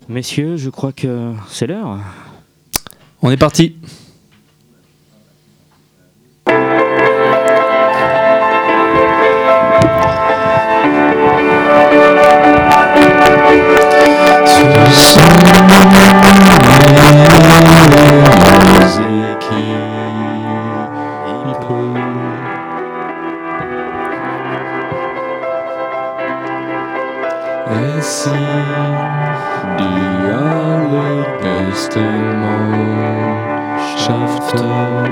Messieurs, je crois que c'est l'heure. On est parti. Es sind die allerbesten Mannschaften.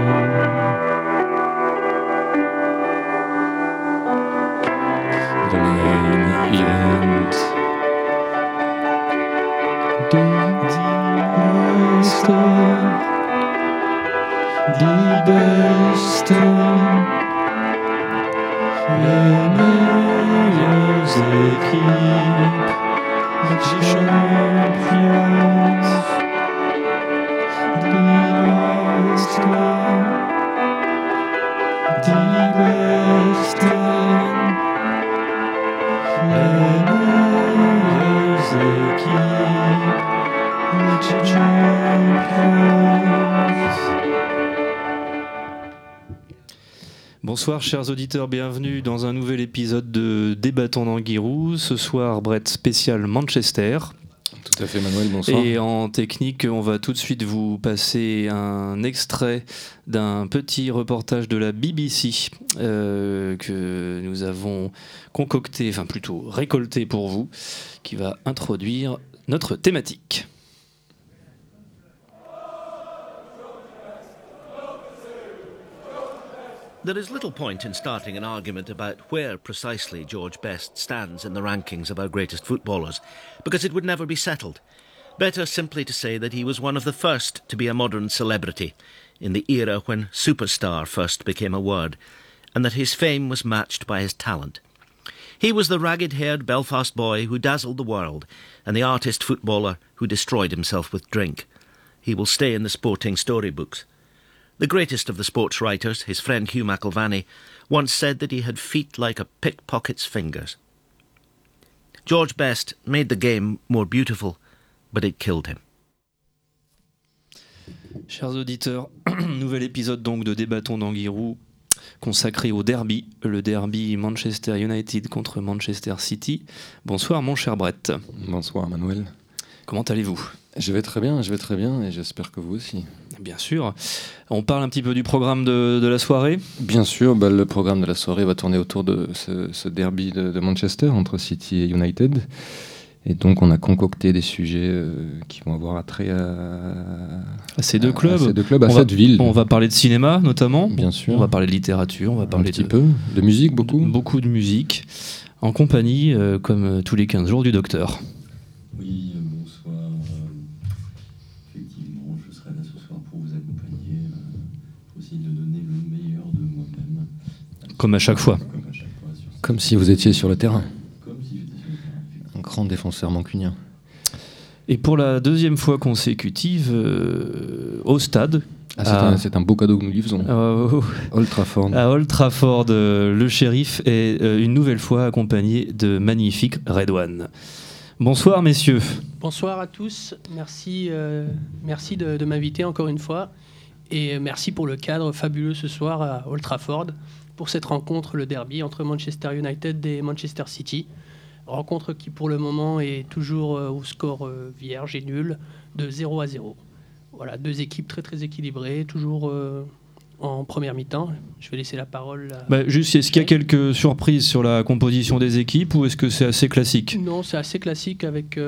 The main event. Die besten, les meilleures équipes, die Champions, die besten, les meilleures équipes, die Champions. Bonsoir chers auditeurs, bienvenue dans un nouvel épisode de Débattons d'Anguirou. Ce soir, Brett spécial Manchester. Tout à fait Manuel, bonsoir. Et en technique, on va tout de suite vous passer un extrait d'un petit reportage de la BBC que nous avons concocté, enfin plutôt récolté pour vous, qui va introduire notre thématique. There is little point in starting an argument about where precisely George Best stands in the rankings of our greatest footballers, because it would never be settled. Better simply to say that he was one of the first to be a modern celebrity, in the era when superstar first became a word, and that his fame was matched by his talent. He was the ragged-haired Belfast boy who dazzled the world, and the artist footballer who destroyed himself with drink. He will stay in the sporting storybooks. The greatest of the sports writers, his friend Hugh McIlvanney, once said that he had feet like a pickpocket's fingers. George Best made the game more beautiful, but it killed him. Chers auditeurs, nouvel épisode donc de Débattons d'Anguirou consacré au derby, le derby Manchester United contre Manchester City. Bonsoir mon cher Brett. Bonsoir Manuel. Comment allez-vous ? Je vais très bien et j'espère que vous aussi. Bien sûr. On parle un petit peu du programme de la soirée ? Bien sûr, le programme de la soirée va tourner autour de ce derby de Manchester entre City et United. Et donc on a concocté des sujets qui vont avoir attrait à ces deux clubs, à cette ville. On va parler de cinéma notamment. Bien sûr. On va parler de littérature, on va parler de musique, beaucoup de musique, en compagnie, comme tous les 15 jours, du docteur. Oui, bonsoir. Effectivement, je serai là ce soir pour vous accompagner, pour essayer de donner le meilleur de moi-même. Comme à chaque fois. Comme si vous étiez sur le terrain. Comme si j'étais sur le terrain. Un grand défenseur mancunien. Et pour la deuxième fois consécutive, au stade. C'est un beau cadeau que nous lui faisons. Old Trafford. À Old Trafford, le shérif est une nouvelle fois accompagné de magnifiques Redouane. Bonsoir messieurs. Bonsoir à tous, merci de m'inviter encore une fois et merci pour le cadre fabuleux ce soir à Old Trafford pour cette rencontre, le derby entre Manchester United et Manchester City. Rencontre qui pour le moment est toujours au score vierge et nul de 0-0. Voilà, deux équipes très très équilibrées, toujours en première mi-temps. Je vais laisser la parole à... Juste, est-ce qu'il y a quelques surprises sur la composition des équipes ou est-ce que c'est assez classique ? Non, c'est assez classique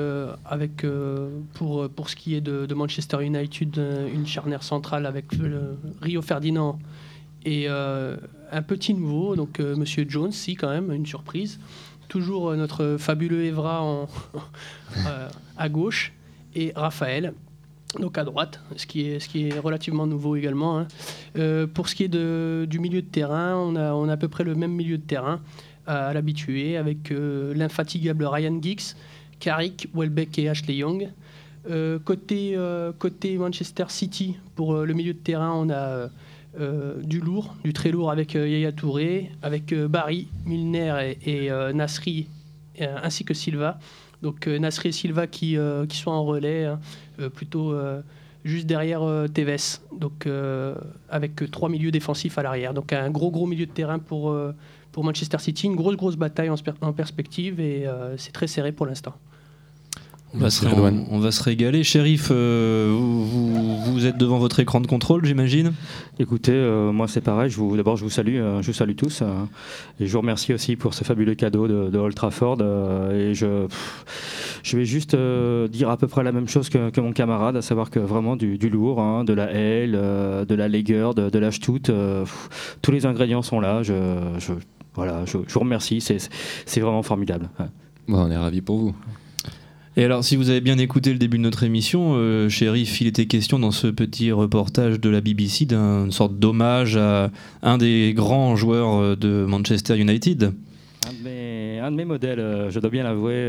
pour ce qui est de Manchester United, une charnière centrale avec Rio Ferdinand et un petit nouveau, donc Monsieur Jones, quand même, une surprise. Toujours notre fabuleux Evra à gauche et Raphaël. Donc à droite, ce qui est relativement nouveau également. Pour ce qui est du milieu de terrain, on a à peu près le même milieu de terrain à l'habitué, avec l'infatigable Ryan Giggs, Carrick, Welbeck et Ashley Young. Côté Manchester City, pour le milieu de terrain, on a du très lourd avec Yaya Touré, avec Barry, Milner et Nasri, ainsi que Silva. Donc Nasri et Silva qui sont en relais, hein, plutôt juste derrière Tevez, donc avec 3 milieux défensifs à l'arrière. Donc un gros milieu de terrain pour Manchester City, une grosse bataille en perspective et c'est très serré pour l'instant. On va se régaler. Shérif, vous êtes devant votre écran de contrôle, j'imagine. Écoutez, moi c'est pareil, d'abord je vous salue tous et je vous remercie aussi pour ce fabuleux cadeau de Old Trafford et je vais juste dire à peu près la même chose que mon camarade, à savoir que vraiment du lourd, hein, de la L, de la Lager, de la Stout, tous les ingrédients sont là, je vous remercie, c'est vraiment formidable. Ouais. Bon, on est ravis pour vous. Et alors, si vous avez bien écouté le début de notre émission, Shérif, il était question dans ce petit reportage de la BBC d'une sorte d'hommage à un des grands joueurs de Manchester United. Un de mes modèles, je dois bien l'avouer,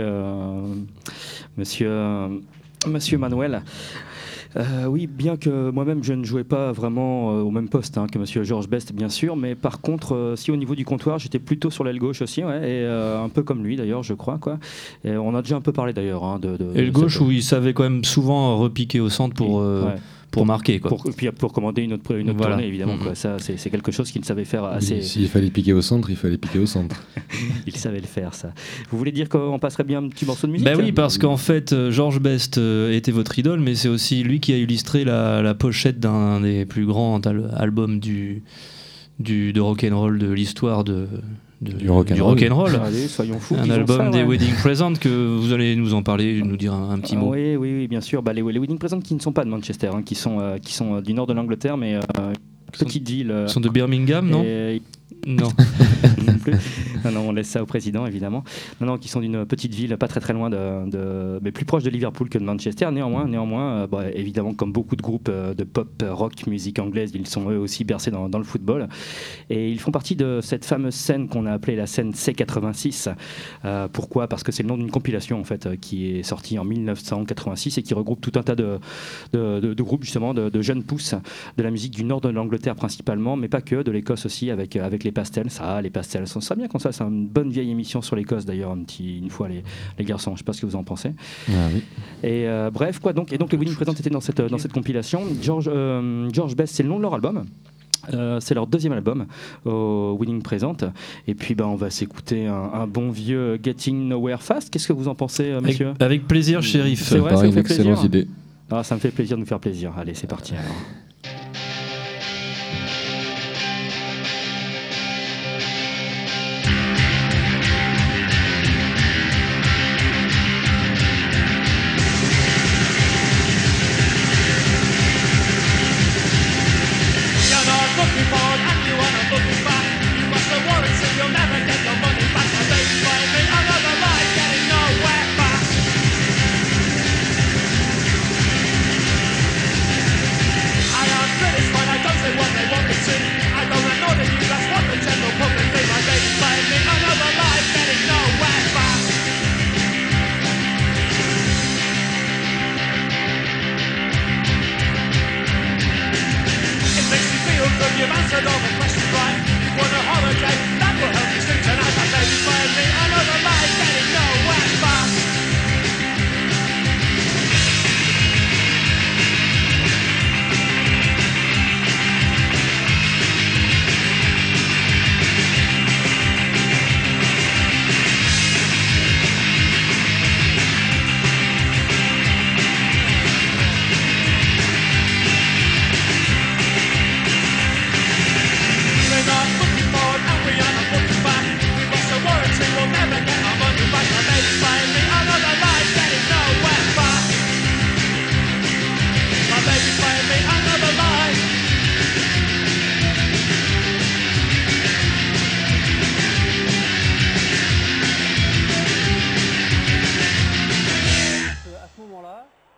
Monsieur Manuel. Oui, bien que moi-même je ne jouais pas vraiment au même poste que Monsieur George Best, bien sûr, mais par contre, si au niveau du comptoir, j'étais plutôt sur l'aile gauche aussi, ouais, et un peu comme lui d'ailleurs, je crois, quoi. Et on a déjà un peu parlé d'ailleurs. Et le gauche où il savait quand même souvent repiquer au centre pour marquer, quoi. Pour commander une autre tournée, évidemment. Quoi. Ça, c'est quelque chose qu'il savait faire assez. S'il fallait piquer au centre, il fallait piquer au centre. Il savait le faire, ça. Vous voulez dire qu'on passerait bien un petit morceau de musique? Oui, parce qu'en fait, George Best était votre idole, mais c'est aussi lui qui a illustré la pochette d'un des plus grands albums de rock'n'roll de l'histoire du rock'n'roll. Allez, soyons fous. Un album des Wedding Presents que vous allez nous en parler, nous dire un petit mot. Oui, bien sûr. Les Wedding Presents qui ne sont pas de Manchester, qui sont du nord de l'Angleterre, mais petite ville. Ils sont de Birmingham, non? Non. non, on laisse ça au président, évidemment. Non, qui sont d'une petite ville pas très loin mais plus proche de Liverpool que de Manchester. Néanmoins, évidemment, comme beaucoup de groupes de pop, rock, musique anglaise, ils sont eux aussi bercés dans le football. Et ils font partie de cette fameuse scène qu'on a appelée la scène C86. Pourquoi? Parce que c'est le nom d'une compilation en fait qui est sortie en 1986 et qui regroupe tout un tas de groupes justement de jeunes pousses de la musique du nord de l'Angleterre principalement, mais pas que, de l'Écosse aussi avec les Pastels. Les Pastels, ça bien comme ça. C'est une bonne vieille émission sur l'Écosse d'ailleurs, une fois les garçons. Je sais pas ce que vous en pensez. Ah, oui. Et bref quoi. Donc les Wedding Presents étaient dans cette compilation. George Best, c'est le nom de leur album. C'est leur deuxième album, Wedding Present. Et puis on va s'écouter un bon vieux Getting Nowhere Fast. Qu'est-ce que vous en pensez, monsieur? Avec plaisir, Shérif. C'est vrai, ça me une fait excellente plaisir. idée. Ça me fait plaisir de nous faire plaisir. Allez, c'est parti alors. I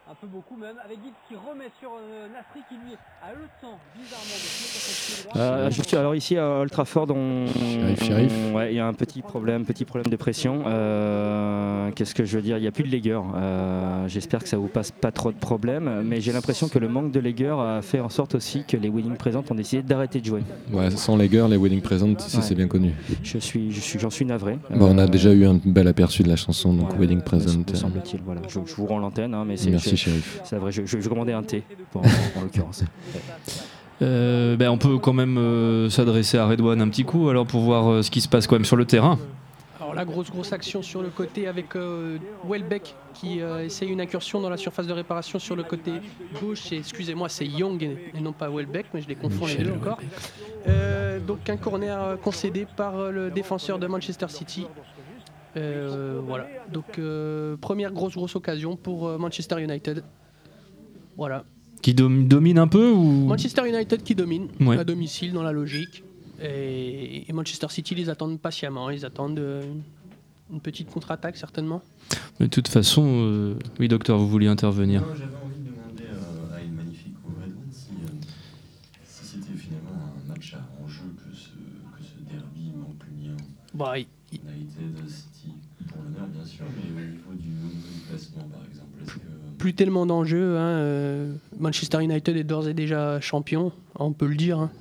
un peu beaucoup même, avec Gibbs qui remet sur Nasri qui lui a le temps bizarrement de pied sur son pied droit. Alors ici à Old Trafford, Sheriff. il y a un petit problème de pression. Qu'est-ce que je veux dire? Il n'y a plus de Lager. J'espère que ça vous passe pas trop de problèmes, mais j'ai l'impression que le manque de Lager a fait en sorte aussi que les Wedding Present ont décidé d'arrêter de jouer. Ouais, sans Lager, les Wedding Present, ça c'est bien connu. J'en suis navré. On a déjà eu un bel aperçu de la chanson, donc Wedding Present. Me semble-t-il. Voilà. Je vous rends l'antenne, mais Merci, Sheriff. c'est vrai. Je vais commander un thé en l'occurrence. On peut quand même s'adresser à Redouane un petit coup alors pour voir ce qui se passe quand même sur le terrain. Alors la grosse action sur le côté avec Welbeck qui essaye une incursion dans la surface de réparation sur le côté gauche. Excusez-moi, c'est Young et non pas Welbeck, mais je les confonds les deux encore. Donc un corner concédé par le défenseur de Manchester City. Voilà. Donc première grosse occasion pour Manchester United. Voilà. Qui domine un peu ou... Manchester United qui domine Ouais. à domicile dans la logique. Et Manchester City les attendent patiemment. Ils attendent une petite contre-attaque certainement. Mais de toute façon, oui docteur, vous vouliez intervenir. Non, j'avais envie de demander à une magnifique Redouane si c'était finalement un match à enjeu que ce derby Montpellier United City, pour l'honneur bien sûr, mais au niveau du classement par exemple, est-ce que... Plus tellement d'enjeux. Manchester United est d'ores et déjà champion, on peut le dire.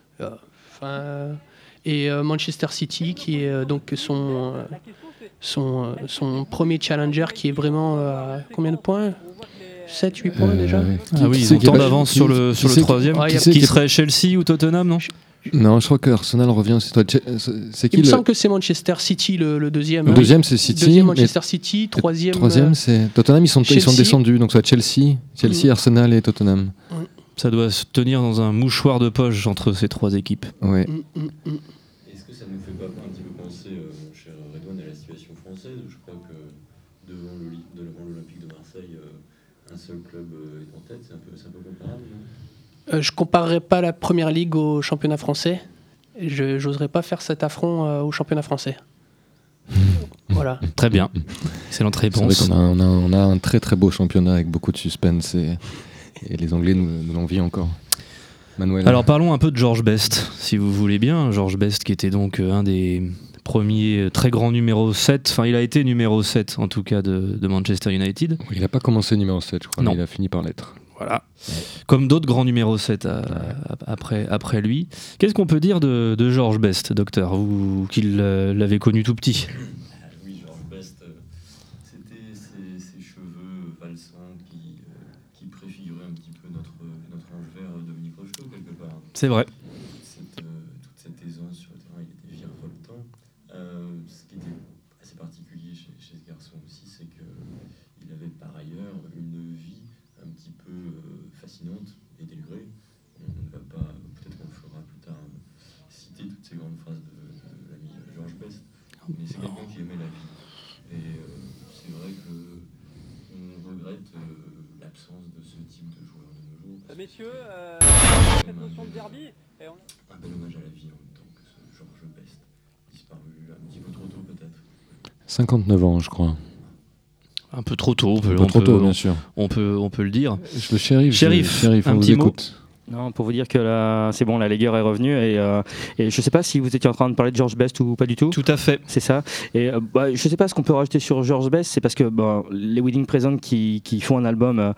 Et Manchester City qui est donc son premier challenger qui est vraiment à combien de points? 7-8 points déjà. Ah oui, ils ont tant d'avance sur le troisième. Qui serait Chelsea ou Tottenham, non? Non, je crois que Arsenal revient. C'est qui Il me semble que c'est Manchester City le deuxième. Le deuxième, c'est City. Deuxième Manchester City, troisième c'est Tottenham. Ils sont descendus, donc soit Chelsea, Arsenal et Tottenham. Ça doit se tenir dans un mouchoir de poche entre ces trois équipes. Ouais. Est-ce que ça ne nous fait pas un petit peu penser, mon cher Redouane, à la situation française où je crois que devant l'Olympique de Marseille, un seul club est en tête, c'est un peu comparable, non? Je ne comparerai pas la Première Ligue au championnat français. Je n'oserais pas faire cet affront au championnat français. Voilà. Très bien. Excellente réponse. C'est vrai qu'on a un très très beau championnat avec beaucoup de suspense et les Anglais nous l'envient encore. Manuel. Alors parlons un peu de George Best, si vous voulez bien. George Best qui était donc un des premiers très grands numéro 7. Enfin, il a été numéro 7 en tout cas de Manchester United. Il n'a pas commencé numéro 7, je crois, Non. mais il a fini par l'être. Voilà. Comme d'autres grands numéros 7 après lui. Qu'est-ce qu'on peut dire de George Best, docteur, vous qui l'avez connu tout petit? Oui, George Best, c'était ses cheveux valsants qui préfiguraient un petit peu notre ange vert Dominique Rocheteau, quelque part. C'est vrai. Toute cette aisance sur le terrain, il était virevoltant. Ce qui était assez particulier chez ce garçon aussi, c'est qu'il avait par ailleurs une vie un petit peu fascinante et délurée. On ne va pas, peut-être qu'on le fera plus tard, citer toutes ces grandes phrases de l'ami George Best, mais c'est quelqu'un qui aimait la vie. Et c'est vrai qu'on regrette l'absence de ce type de joueur de nos jours. Messieurs, cette notion de derby. Un bel hommage à la vie en même temps que ce George Best, disparu un petit peu trop tôt peut-être. 59 ans, je crois. Un peu trop tôt, bien sûr. On peut le dire. Le shérif, un on vous petit mot. écoute. Non, pour vous dire que là, c'est bon, la Lager est revenue et je ne sais pas si vous étiez en train de parler de George Best ou pas du tout. Tout à fait. C'est ça. Et je ne sais pas ce qu'on peut rajouter sur George Best, c'est parce que les Wedding Present qui font un album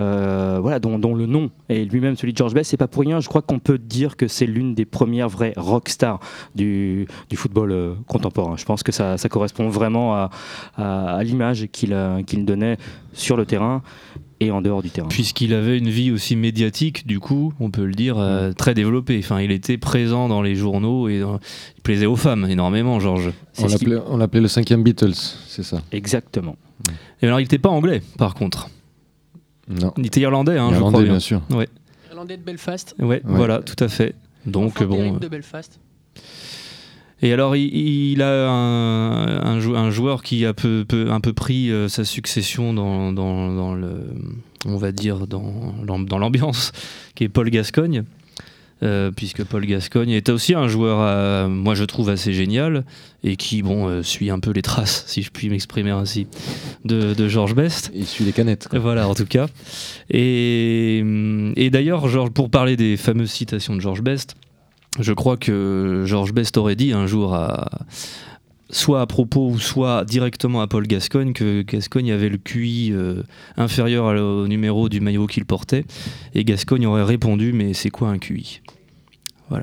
dont le nom est lui-même celui de George Best, c'est pas pour rien. Je crois qu'on peut dire que c'est l'une des premières vraies rockstars du football contemporain. Je pense que ça correspond vraiment à l'image qu'il donnait sur le terrain et en dehors du terrain. Puisqu'il avait une vie aussi médiatique, du coup, on peut le dire, très développée. Enfin, il était présent dans les journaux et il plaisait aux femmes énormément, Georges. On l'appelait le 5e Beatles, c'est ça. Exactement. Et alors, il n'était pas anglais, par contre. Non. Il était irlandais, je Irlandais, crois bien. bien sûr. Ouais. Irlandais de Belfast. Ouais, voilà, tout à fait. Donc, Enfant de Belfast. Et alors, il a un joueur qui a un peu pris sa succession dans le, on va dire, dans l'ambiance, qui est Paul Gascoigne. puisque Paul Gascoigne est aussi un joueur, moi je trouve assez génial, et qui suit un peu les traces, si je puis m'exprimer ainsi, de George Best. Il suit les canettes, quoi. Voilà, en tout cas. Et d'ailleurs, pour parler des fameuses citations de George Best, je crois que George Best aurait dit un jour soit à propos ou soit directement à Paul Gascoigne que Gascoigne avait le QI inférieur au numéro du maillot qu'il portait, et Gascoigne aurait répondu mais c'est quoi un QI? Voilà.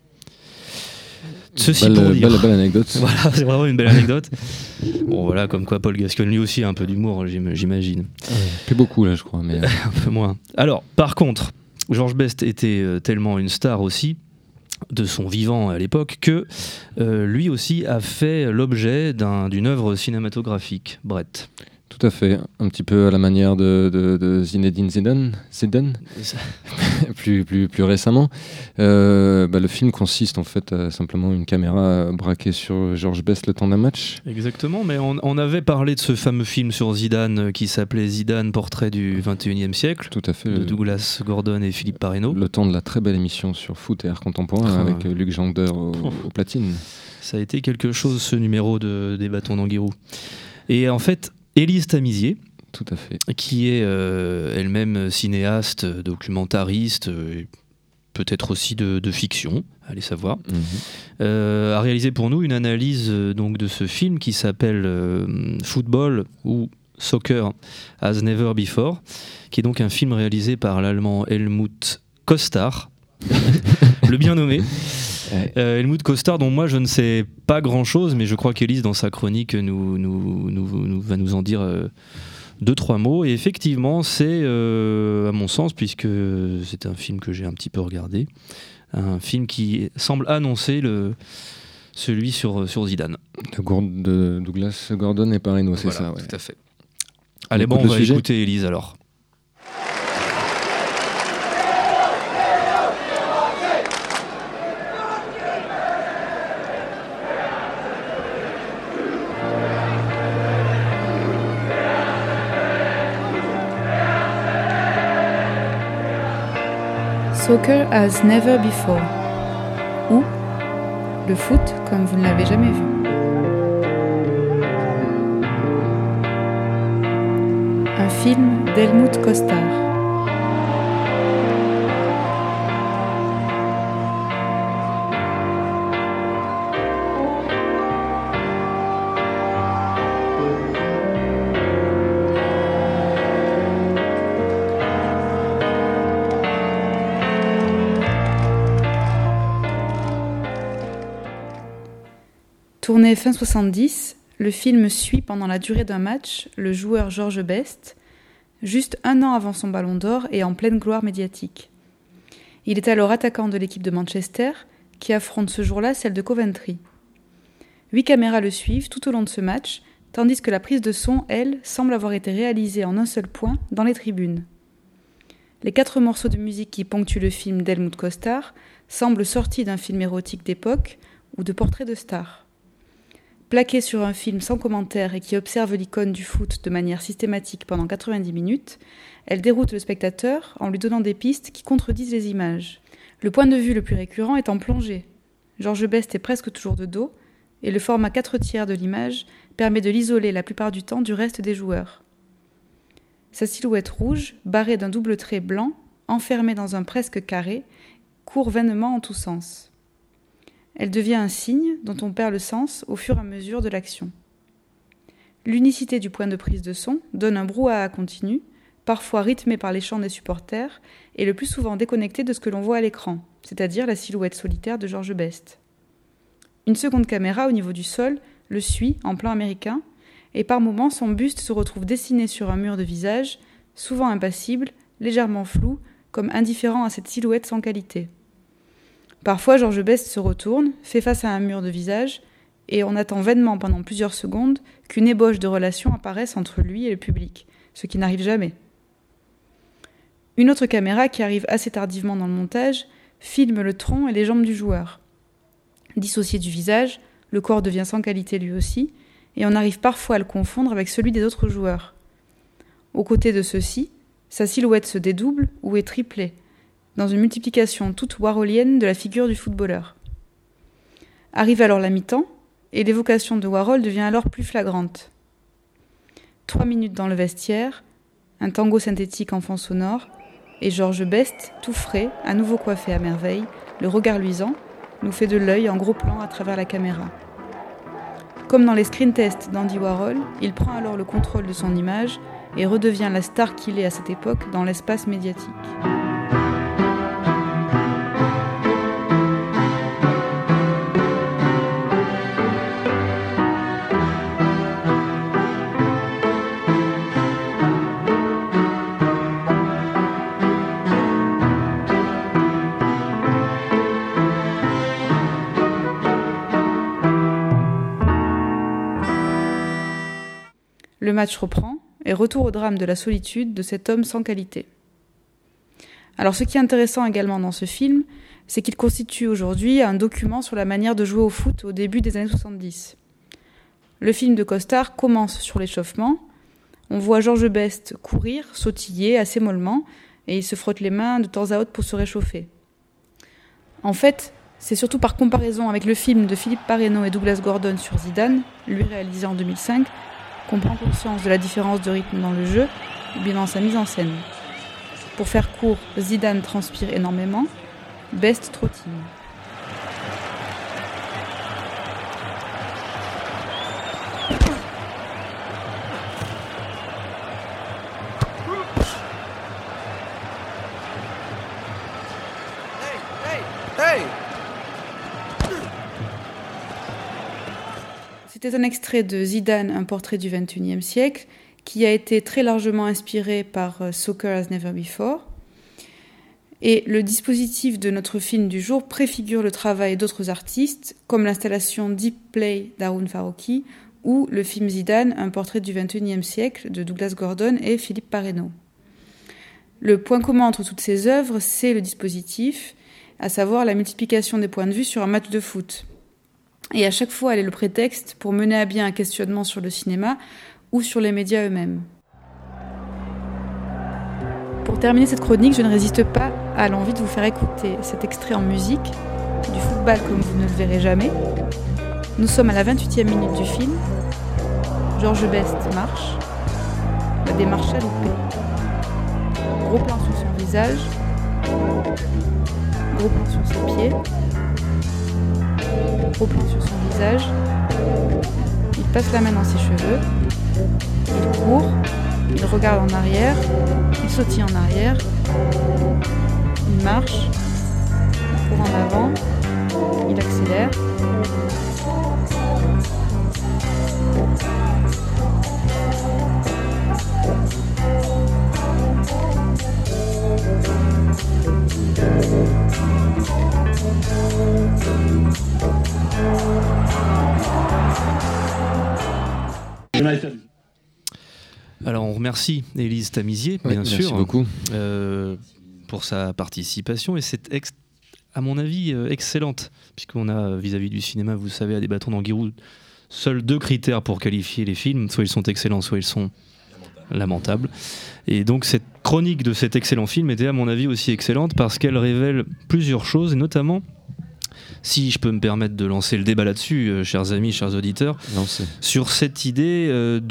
Ceci pour dire. Belle anecdote. Voilà, c'est vraiment une belle anecdote. Bon voilà, comme quoi Paul Gascoigne lui aussi a un peu d'humour, j'imagine. Plus beaucoup là, je crois, mais un peu moins. Alors par contre, George Best était tellement une star aussi de son vivant à l'époque que lui aussi a fait l'objet d'une œuvre cinématographique. Brett. Tout à fait, un petit peu à la manière de Zinedine Zidane plus récemment. Le film consiste en fait à simplement une caméra braquée sur George Best le temps d'un match. Exactement, mais on avait parlé de ce fameux film sur Zidane qui s'appelait Zidane, portrait du 21e siècle. Tout à fait. De Douglas Gordon et Philippe Parreno. Le temps de la très belle émission sur foot et art contemporain avec Luc Jangder au platine. Ça a été quelque chose, ce numéro des bâtons d'Anguirou. Et en fait, Élise Tamizier, tout à fait, qui est elle-même cinéaste, documentariste, peut-être aussi de fiction, allez savoir, a réalisé pour nous une analyse donc de ce film qui s'appelle Football ou Soccer as Never Before, qui est donc un film réalisé par l'allemand Helmut Kostar, le bien nommé. Helmut Kostar, dont moi je ne sais pas grand chose, mais je crois qu'Élise dans sa chronique va nous en dire 2-3 mots. Et effectivement, c'est à mon sens, puisque c'est un film que j'ai un petit peu regardé, un film qui semble annoncer celui sur Zidane. De Douglas Gordon et Parreno, c'est voilà, ça, ouais. Tout à fait. Allez, on va écouter Élise alors. Soccer as never before, ou le foot comme vous ne l'avez jamais vu. Un film d'Helmut Kostar. Tourné fin 70, le film suit pendant la durée d'un match le joueur George Best, juste un an avant son ballon d'or et en pleine gloire médiatique. Il est alors attaquant de l'équipe de Manchester, qui affronte ce jour-là celle de Coventry. 8 caméras le suivent tout au long de ce match, tandis que la prise de son, elle, semble avoir été réalisée en un seul point dans les tribunes. Les 4 morceaux de musique qui ponctuent le film d'Helmut Kostar semblent sortis d'un film érotique d'époque ou de portrait de star. Plaquée sur un film sans commentaire et qui observe l'icône du foot de manière systématique pendant 90 minutes, elle déroute le spectateur en lui donnant des pistes qui contredisent les images. Le point de vue le plus récurrent est en plongée. George Best est presque toujours de dos, et le format 4/3 de l'image permet de l'isoler la plupart du temps du reste des joueurs. Sa silhouette rouge, barrée d'un double trait blanc, enfermée dans un presque carré, court vainement en tous sens. Elle devient un signe dont on perd le sens au fur et à mesure de l'action. L'unicité du point de prise de son donne un brouhaha continu, parfois rythmé par les chants des supporters et le plus souvent déconnecté de ce que l'on voit à l'écran, c'est-à-dire la silhouette solitaire de George Best. Une seconde caméra au niveau du sol le suit en plan américain et par moments son buste se retrouve dessiné sur un mur de visage, souvent impassible, légèrement flou, comme indifférent à cette silhouette sans qualité. Parfois, George Best se retourne, fait face à un mur de visage, et on attend vainement pendant plusieurs secondes qu'une ébauche de relation apparaisse entre lui et le public, ce qui n'arrive jamais. Une autre caméra, qui arrive assez tardivement dans le montage, filme le tronc et les jambes du joueur. Dissocié du visage, le corps devient sans qualité lui aussi, et on arrive parfois à le confondre avec celui des autres joueurs. Aux côtés de ceux-ci, sa silhouette se dédouble ou est triplée, dans une multiplication toute warholienne de la figure du footballeur. Arrive alors la mi-temps, et l'évocation de Warhol devient alors plus flagrante. 3 minutes dans le vestiaire, un tango synthétique en fond sonore, et George Best, tout frais, à nouveau coiffé à merveille, le regard luisant, nous fait de l'œil en gros plan à travers la caméra. Comme dans les screen tests d'Andy Warhol, il prend alors le contrôle de son image et redevient la star qu'il est à cette époque dans l'espace médiatique. Le match reprend, et retour au drame de la solitude de cet homme sans qualité. Alors ce qui est intéressant également dans ce film, c'est qu'il constitue aujourd'hui un document sur la manière de jouer au foot au début des années 70. Le film de Costard commence sur l'échauffement, on voit George Best courir, sautiller assez mollement, et il se frotte les mains de temps à autre pour se réchauffer. En fait, c'est surtout par comparaison avec le film de Philippe Parreno et Douglas Gordon sur Zidane, lui réalisé en 2005, qu'on prend conscience de la différence de rythme dans le jeu ou bien dans sa mise en scène. Pour faire court, Zidane transpire énormément, Best trottine. C'était un extrait de Zidane, un portrait du XXIe siècle, qui a été très largement inspiré par Soccer as Never Before. Et le dispositif de notre film du jour préfigure le travail d'autres artistes, comme l'installation Deep Play d'Haroun Farroukhi ou le film Zidane, un portrait du XXIe siècle de Douglas Gordon et Philippe Parreno. Le point commun entre toutes ces œuvres, c'est le dispositif, à savoir la multiplication des points de vue sur un match de foot. Et à chaque fois, elle est le prétexte pour mener à bien un questionnement sur le cinéma ou sur les médias eux-mêmes. Pour terminer cette chronique, je ne résiste pas à l'envie de vous faire écouter cet extrait en musique, du football comme vous ne le verrez jamais. Nous sommes à la 28e minute du film. George Best marche. La démarche a loupé. Gros plan sur son visage. Gros plan sur ses pieds. Gros plan sur son visage. Il passe la main dans ses cheveux. Il court. Il regarde en arrière. Il sautille en arrière. Il marche. Il court en avant. Il accélère. Alors on remercie Élise Tamizier, bien sûr, merci beaucoup. Pour sa participation et cette à mon avis excellente, puisqu'on a vis-à-vis du cinéma, vous savez, à des bâtons d'Anguirou, seuls 2 critères pour qualifier les films, soit ils sont excellents, soit ils sont lamentables. Et donc cette chronique de cet excellent film était à mon avis aussi excellente parce qu'elle révèle plusieurs choses, et notamment, si je peux me permettre de lancer le débat là-dessus, chers amis, chers auditeurs, sur cette idée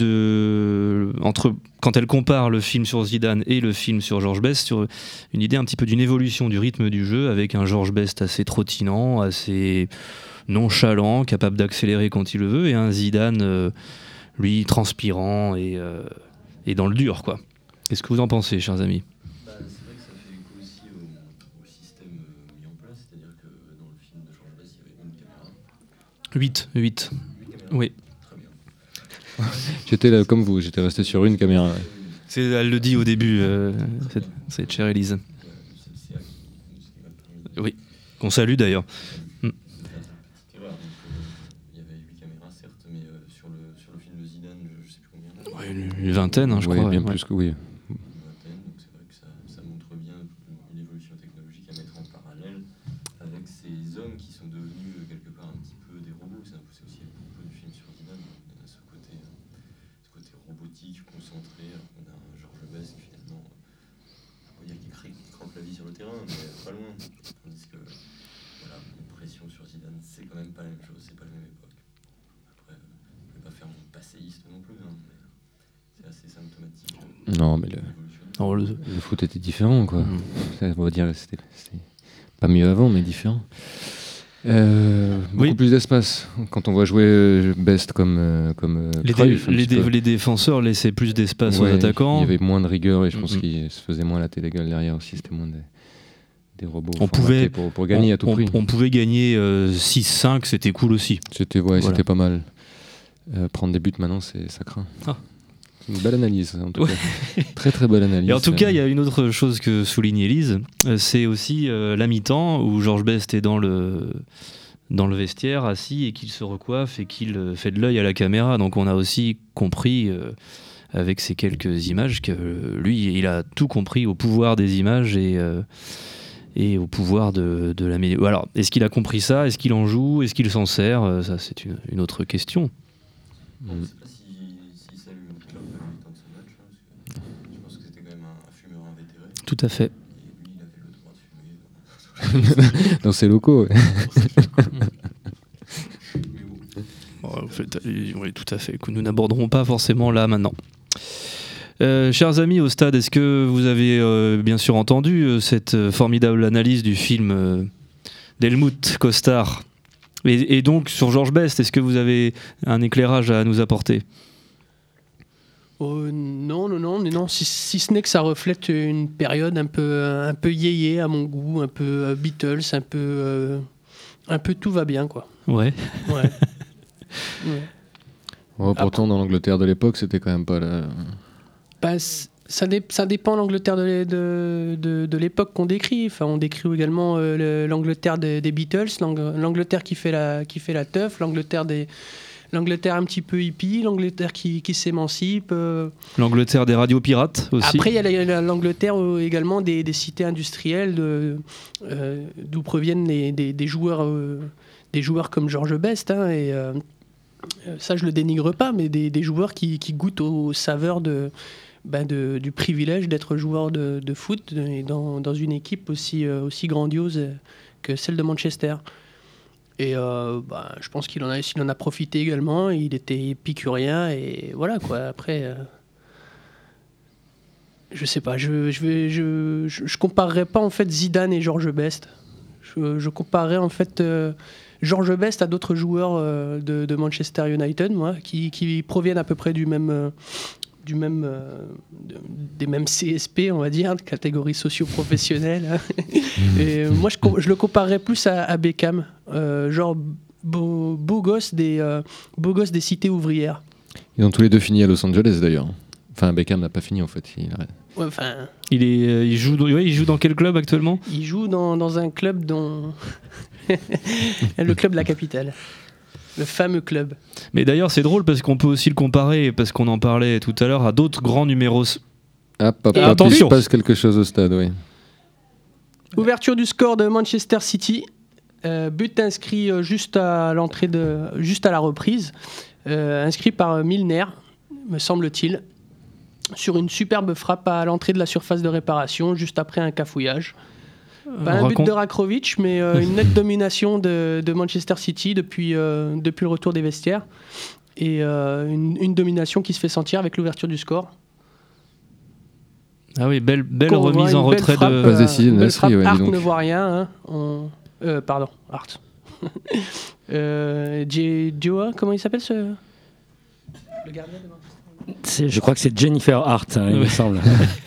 quand elle compare le film sur Zidane et le film sur George Best, sur une idée un petit peu d'une évolution du rythme du jeu, avec un George Best assez trottinant, assez nonchalant, capable d'accélérer quand il le veut, et un Zidane, lui, transpirant et dans le dur, quoi. Qu'est-ce que vous en pensez, chers amis ? C'est vrai que ça fait écho aussi au système mis en place, c'est-à-dire que dans le film de George Best, il y avait une caméra. 8 caméras. Oui. Très bien. J'étais là comme vous, j'étais resté sur une caméra. Elle le dit au début, cette chère Élise. Oui, qu'on salue d'ailleurs. Il y avait 8 caméras, certes, mais sur le film de Zidane, je ne sais plus combien. Une vingtaine, je crois. Bien plus que oui. Une vingtaine, donc c'est vrai que ça montre bien une évolution technologique à mettre en parallèle avec ces hommes qui sont devenus quelque part un petit peu des robots. C'est aussi le propos du film sur Zidane. On a ce côté robotique, concentré. On a un George Best qui finalement, on peut dire qu'il crève la vie sur le terrain. mais pas loin. Tandis que voilà, une pression sur Zidane, c'est quand même pas la même chose, c'est pas la même époque. Après, je vais pas faire mon passéiste non plus, hein, mais c'est assez symptomatique. Non, mais le foot était différent, quoi. On va dire, c'était pas mieux avant, mais différent. Beaucoup plus d'espace quand on voit jouer Best comme Cruyff, les défenseurs laissaient plus d'espace aux attaquants. Il y avait moins de rigueur et je pense qu'ils se faisaient moins la télé gueule derrière aussi. C'était moins des robots pour gagner à tout prix. On pouvait gagner 6-5, c'était cool aussi. C'était pas mal. Prendre des buts maintenant, ça craint. Une belle analyse, en tout cas. Très très belle analyse. Et en tout cas, il y a une autre chose que souligne Élise, c'est aussi la mi-temps où Georges Best est dans le vestiaire assis et qu'il se recoiffe et qu'il fait de l'œil à la caméra. Donc on a aussi compris avec ces quelques images que lui, il a tout compris au pouvoir des images et au pouvoir de la média. Alors, est-ce qu'il a compris ça ? Est-ce qu'il en joue ? Est-ce qu'il s'en sert ? Ça, c'est une autre question. Je ne sais pas s'il salue le club à la mi-temps de ce match, parce que je pense que c'était quand même un fumeur invétéré. Tout à fait. Et lui, il avait le droit de fumer. Dans ses locaux, ouais. Oui, tout à fait. Que nous n'aborderons pas forcément là maintenant. Chers amis au stade, est-ce que vous avez bien sûr entendu cette formidable analyse du film d'Helmut Costard ? Et donc sur Georges Best, est-ce que vous avez un éclairage à nous apporter ? Non, si ce n'est que ça reflète une période un peu yéyé à mon goût, un peu Beatles, un peu tout va bien, quoi. Ouais. Pourtant, dans l'Angleterre de l'époque, c'était quand même pas la... Ça dépend l'Angleterre de l'époque qu'on décrit. Enfin, on décrit également l'Angleterre des Beatles, l'Angleterre qui fait la teuf, l'Angleterre un petit peu hippie, l'Angleterre qui s'émancipe. L'Angleterre des radios pirates aussi. Après, il y a l'Angleterre également des cités industrielles d'où proviennent des joueurs comme Georges Best. Hein, et ça, je le dénigre pas, mais des joueurs qui goûtent aux saveurs du privilège d'être joueur de foot et dans une équipe aussi grandiose que celle de Manchester. Et je pense s'il en a profité également. Il était épicurien et voilà quoi. Après, je sais pas. Je comparerais pas en fait Zidane et Georges Best. Je comparerais en fait Georges Best à d'autres joueurs de Manchester United, moi, qui proviennent à peu près des mêmes CSP, on va dire, de catégorie socio-professionnelle. Et moi, je le comparerais plus à Beckham, genre beau gosse des cités ouvrières. Ils ont tous les deux fini à Los Angeles, d'ailleurs. Enfin, Beckham n'a pas fini, en fait. Il joue dans quel club actuellement ? Il joue dans un club dont... le club de la capitale. Le fameux club. Mais d'ailleurs, c'est drôle parce qu'on peut aussi le comparer, parce qu'on en parlait tout à l'heure, à d'autres grands numéros. Attention, il se passe quelque chose au stade, oui. Ouverture du score de Manchester City. But inscrit juste à la reprise. Inscrit par Milner, me semble-t-il, sur une superbe frappe à l'entrée de la surface de réparation, juste après un cafouillage. Pas un but de Rakovic, mais une nette domination de Manchester City depuis le retour des vestiaires. Et une domination qui se fait sentir avec l'ouverture du score. Ah oui, belle remise en retrait frappe, de... belle frappe, Hart ne voit rien. Hein. Pardon, Hart. Joa, comment il s'appelle le gardien de Manchester ? Je crois que c'est Jennifer Hart, il me semble.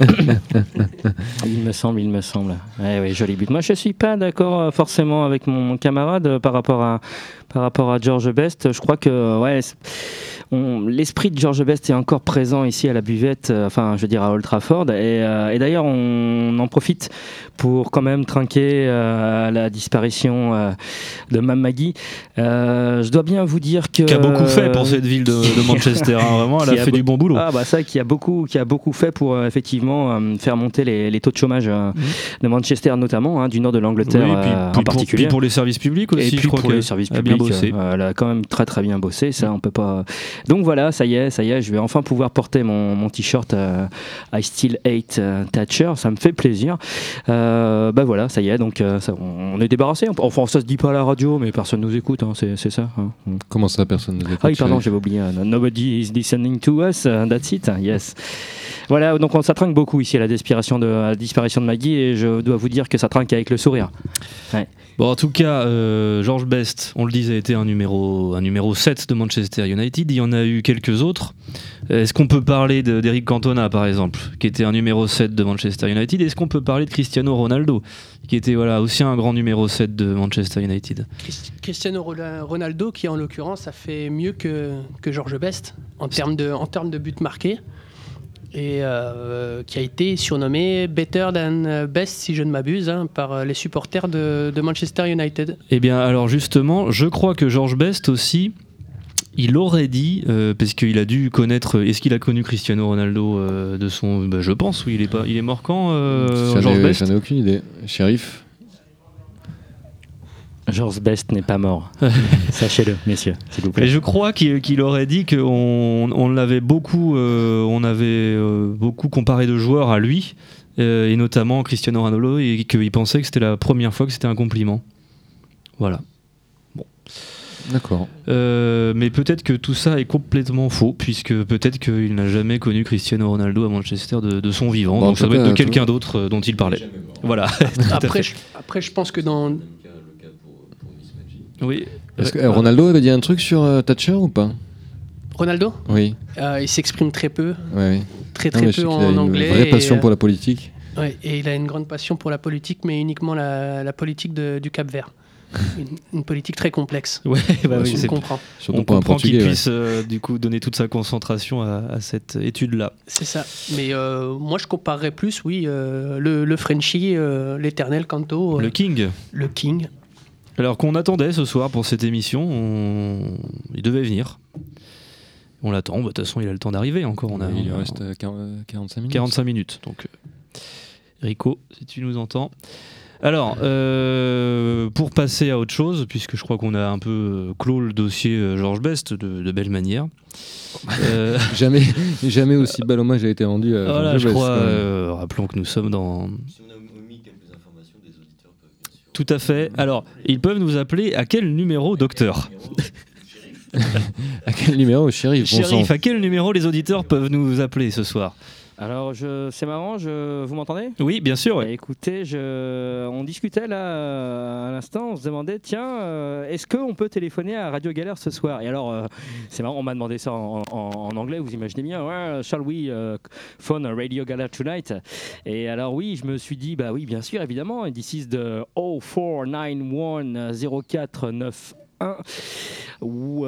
Il me semble. Oui, joli but. Moi, je suis pas d'accord forcément avec mon camarade par rapport à Georges Best. Je crois que l'esprit de Georges Best est encore présent ici à la Buvette, à Old Trafford. Et d'ailleurs, on en profite pour quand même trinquer la disparition de Mme Maggie. Je dois bien vous dire que... Qui a beaucoup fait pour cette ville de Manchester. Hein, vraiment, elle a fait du bon boulot. Ah bah ça qui a beaucoup fait pour effectivement faire monter les taux de chômage de Manchester notamment, du nord de l'Angleterre en particulier. Puis pour les services publics aussi, et puis je crois pour les services publics, elle a quand même très bien bossé, ça on peut pas. Donc voilà, ça y est, je vais enfin pouvoir porter mon t-shirt I Still Hate Thatcher, ça me fait plaisir. Bah voilà, ça y est, donc on est débarrassé. Enfin ça se dit pas à la radio, mais personne nous écoute, c'est ça. Comment ça, personne nous écoute? Ah oui, pardon, j'avais oublié. Nobody is listening to us, that's it, yes. Voilà, donc ça trinque beaucoup ici à la disparition de Maggie, et je dois vous dire que ça trinque avec le sourire. Ouais. Bon, en tout cas, George Best, on le disait, était un numéro 7 de Manchester United. Il y en a eu quelques autres. Est-ce qu'on peut parler d'Eric Cantona, par exemple, qui était un numéro 7 de Manchester United? Est-ce qu'on peut parler de Cristiano Ronaldo, qui était aussi un grand numéro 7 de Manchester United? Cristiano Ronaldo, qui en l'occurrence a fait mieux que George Best en termes de buts marqués. Et qui a été surnommé Better Than Best, si je ne m'abuse, par les supporters de Manchester United. Eh bien, alors justement, je crois que George Best aussi, il aurait dit, parce qu'il a dû connaître, est-ce qu'il a connu Cristiano Ronaldo de son... je pense, oui, il est mort quand, George Best? J'en ai aucune idée. Shérif? George Best n'est pas mort. Sachez-le, messieurs, s'il vous plaît. Et je crois qu'il aurait dit qu'on l'avait beaucoup, on avait beaucoup comparé de joueurs à lui, et notamment Cristiano Ronaldo, et qu'il pensait que c'était la première fois que c'était un compliment. Voilà. Bon. D'accord. Mais peut-être que tout ça est complètement faux, puisque peut-être qu'il n'a jamais connu Cristiano Ronaldo à Manchester de son vivant. Donc ça doit être de quelqu'un d'autre dont il parlait. Voilà. Après, je pense que dans... Oui. Est-ce que Ronaldo avait dit un truc sur Thatcher ou pas? Ronaldo? Oui. Il s'exprime très peu. Oui. Très peu en anglais. Il a une vraie passion pour la politique. Ouais, et il a une grande passion pour la politique, mais uniquement la politique du Cap-Vert. Une politique très complexe. Ouais, oui, on comprend. Surtout on pour un comprend qu'il Portugais, puisse du coup donner toute sa concentration à cette étude-là. C'est ça. Mais moi, je comparerais plus, le Frenchie, l'éternel Canto. Le King. Le King. Alors qu'on attendait ce soir pour cette émission, il devait venir. On l'attend, de toute façon il a le temps d'arriver encore. Il reste 45 minutes. 45 minutes, donc Rico, si tu nous entends. Alors, pour passer à autre chose, puisque je crois qu'on a un peu clos le dossier George Best de belle manière. Jamais aussi bel hommage a été rendu à voilà, George je Best. crois, rappelons que nous sommes dans... Si on a omis quelques informations, des auditeurs peuvent bien sûr. Tout à fait. Alors, ils peuvent nous appeler à quel numéro, docteur? À quel numéro, Shérif? Shérif, à quel numéro les auditeurs peuvent nous appeler ce soir? Alors, c'est marrant, vous m'entendez? Oui, bien sûr. Ouais. Écoutez, on discutait là à l'instant, on se demandait, tiens, est-ce qu'on peut téléphoner à Radio Galère ce soir? Et alors, c'est marrant, on m'a demandé ça en anglais, vous imaginez bien, ouais, shall we phone Radio Galère tonight? Et alors oui, je me suis dit, bah oui, bien sûr, évidemment, this is the 04910491 ou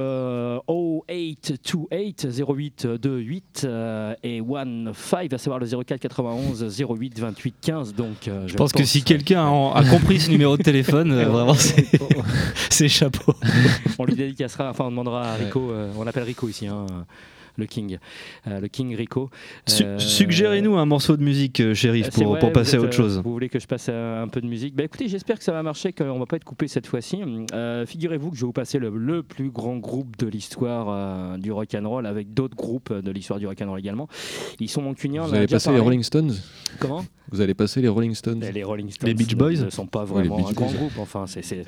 0828 0828 et 15, à savoir le 04 91 08 28 15. Donc je pense que si quelqu'un a compris ce numéro de téléphone, vraiment c'est chapeau. On lui dédicacera, enfin on demandera à Rico, on l'appelle Rico ici, le King Rico. Suggérez-nous un morceau de musique, Shérif, pour passer à autre chose. Vous voulez que je passe un peu de musique? Bah écoutez, j'espère que ça va marcher, qu'on va pas être coupé cette fois-ci. Figurez-vous que je vais vous passer le plus grand groupe de l'histoire du rock'n'roll, avec d'autres groupes de l'histoire du rock'n'roll également. Ils sont mancuniens. Vous allez passer les Rolling Stones? Comment? Vous allez passer les Rolling Stones? Les Rolling Stones. Les Beach Boys ne sont pas vraiment un grand groupe. Enfin, c'est...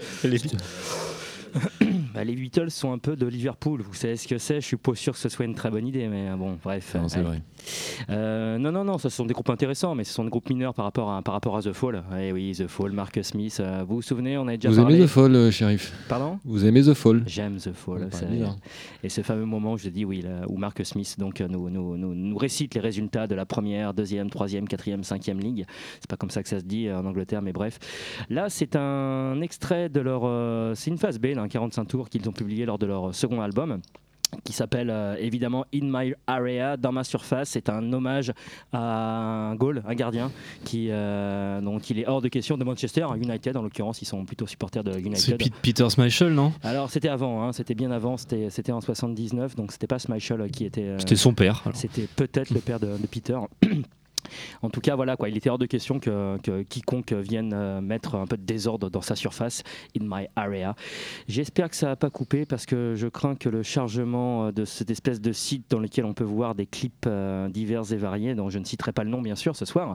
les Beatles sont un peu de Liverpool, vous savez ce que c'est, je suis pas sûr que ce soit une très bonne idée, mais bon, bref. Non, c'est vrai. Non, ce sont des groupes intéressants, mais ce sont des groupes mineurs par rapport à The Fall. Eh oui, The Fall, Marcus Smith, vous vous souvenez, on a déjà parlé. Vous aimez The Fall, Shérif? Pardon? Vous aimez The Fall? J'aime The Fall. Et ce fameux moment où je dis oui, où Marcus Smith donc, nous récite les résultats de la première, deuxième, troisième, quatrième, cinquième ligue. C'est pas comme ça que ça se dit en Angleterre, mais bref. Là, c'est un extrait de leur... c'est une phase B, là, un 45 tours qu'ils ont publié lors de leur second album. qui s'appelle évidemment In My Area, dans ma surface. C'est un hommage à un goal, un gardien, dont il est hors de question de Manchester United. En l'occurrence, ils sont plutôt supporters de United. C'est Peter Schmeichel, non ? Alors c'était avant, hein, c'était bien avant, c'était en 79, donc c'était pas Schmeichel qui était... C'était son père. Alors. C'était peut-être le père de Peter. En tout cas, voilà, quoi, il était hors de question que quiconque vienne mettre un peu de désordre dans sa surface. In my area. J'espère que ça n'a pas coupé parce que je crains que le chargement de cette espèce de site dans lequel on peut voir des clips divers et variés, dont je ne citerai pas le nom bien sûr ce soir,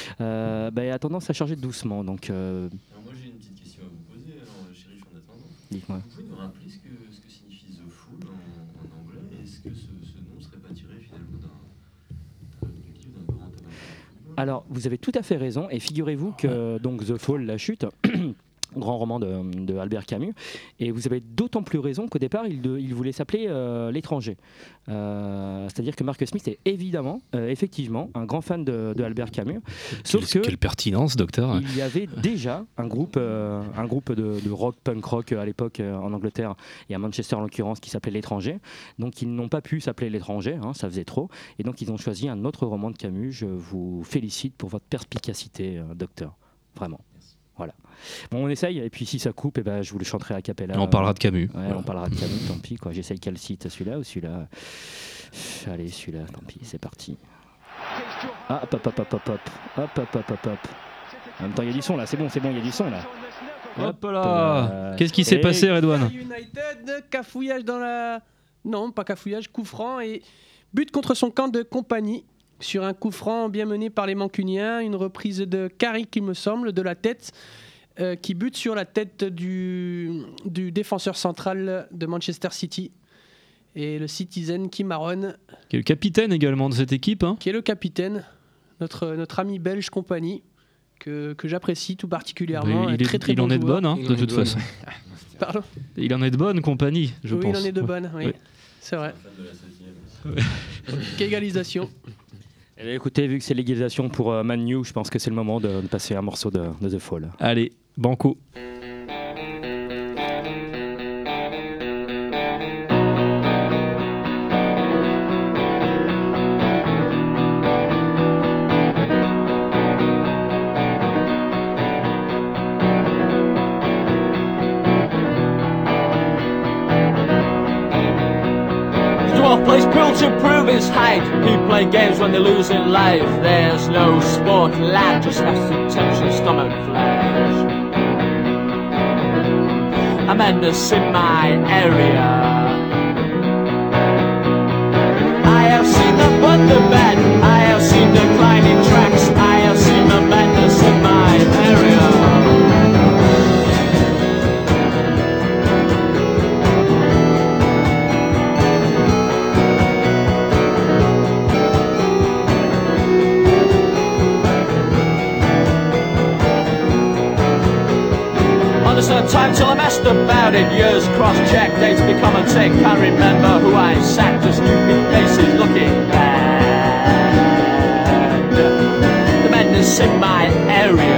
a tendance à charger doucement. Donc, Alors moi j'ai une petite question à vous poser, Chérif, en attendant. Dites-moi. Vous pouvez nous rappeler ce que signifie The Fool en anglais? Est-ce que ce nom serait pas tiré finalement du livre d'un grand amateur? Alors, vous avez tout à fait raison, et figurez-vous que donc The Fall, la chute, grand roman de Albert Camus, et vous avez d'autant plus raison qu'au départ, il voulait s'appeler L'étranger. C'est-à-dire que Mark Smith est évidemment, effectivement, un grand fan de Albert Camus. Sauf que quelle pertinence, docteur. Il y avait déjà un groupe de rock, punk rock à l'époque en Angleterre et à Manchester en l'occurrence qui s'appelait L'étranger. Donc ils n'ont pas pu s'appeler L'étranger, hein, ça faisait trop. Et donc ils ont choisi un autre roman de Camus. Je vous félicite pour votre perspicacité, docteur. Vraiment. Voilà. Bon, on essaye, et puis si ça coupe, je vous le chanterai a cappella. On parlera de Camus. Ouais, voilà. On parlera de Camus, tant pis. J'essaye quel site, celui-là ou celui-là. Allez, celui-là, tant pis, c'est parti. Ah, hop. En même temps, il y a du son là, c'est bon, il y a du son là. Hop là. Qu'est-ce qui s'est passé, Redouane? United, cafouillage dans la... Non, pas cafouillage, coup franc et but contre son camp de compagnie. Sur un coup franc bien mené par les Mancuniens, une reprise de Carrick, il me semble, de la tête, qui bute sur la tête du défenseur central de Manchester City. Et le Citizen qui marronne. Qui est le capitaine également de cette équipe. Hein. Qui est le capitaine, notre ami belge compagnie, que j'apprécie tout particulièrement. Il en est de bonne, hein, de toute façon. Pardon ? Il en est de bonne compagnie, je pense. Oui, il en est de bonne, oui. C'est vrai. Qu'égalisation. Écoutez, vu que c'est l'égalisation pour Man U, je pense que c'est le moment de passer un morceau de The Fall. Allez, banco. Plays pool to prove his height. He play games when they lose in life. There's no sport, lad just has to touch your stomach flesh. A madness in my area. I have seen the good, the bad. I have seen declining tracks. I have seen the madness in my area. Time till I messed about it, years cross-check, dates become a tick. Can't remember who I sat, just stupid faces looking bad. The madness in my area.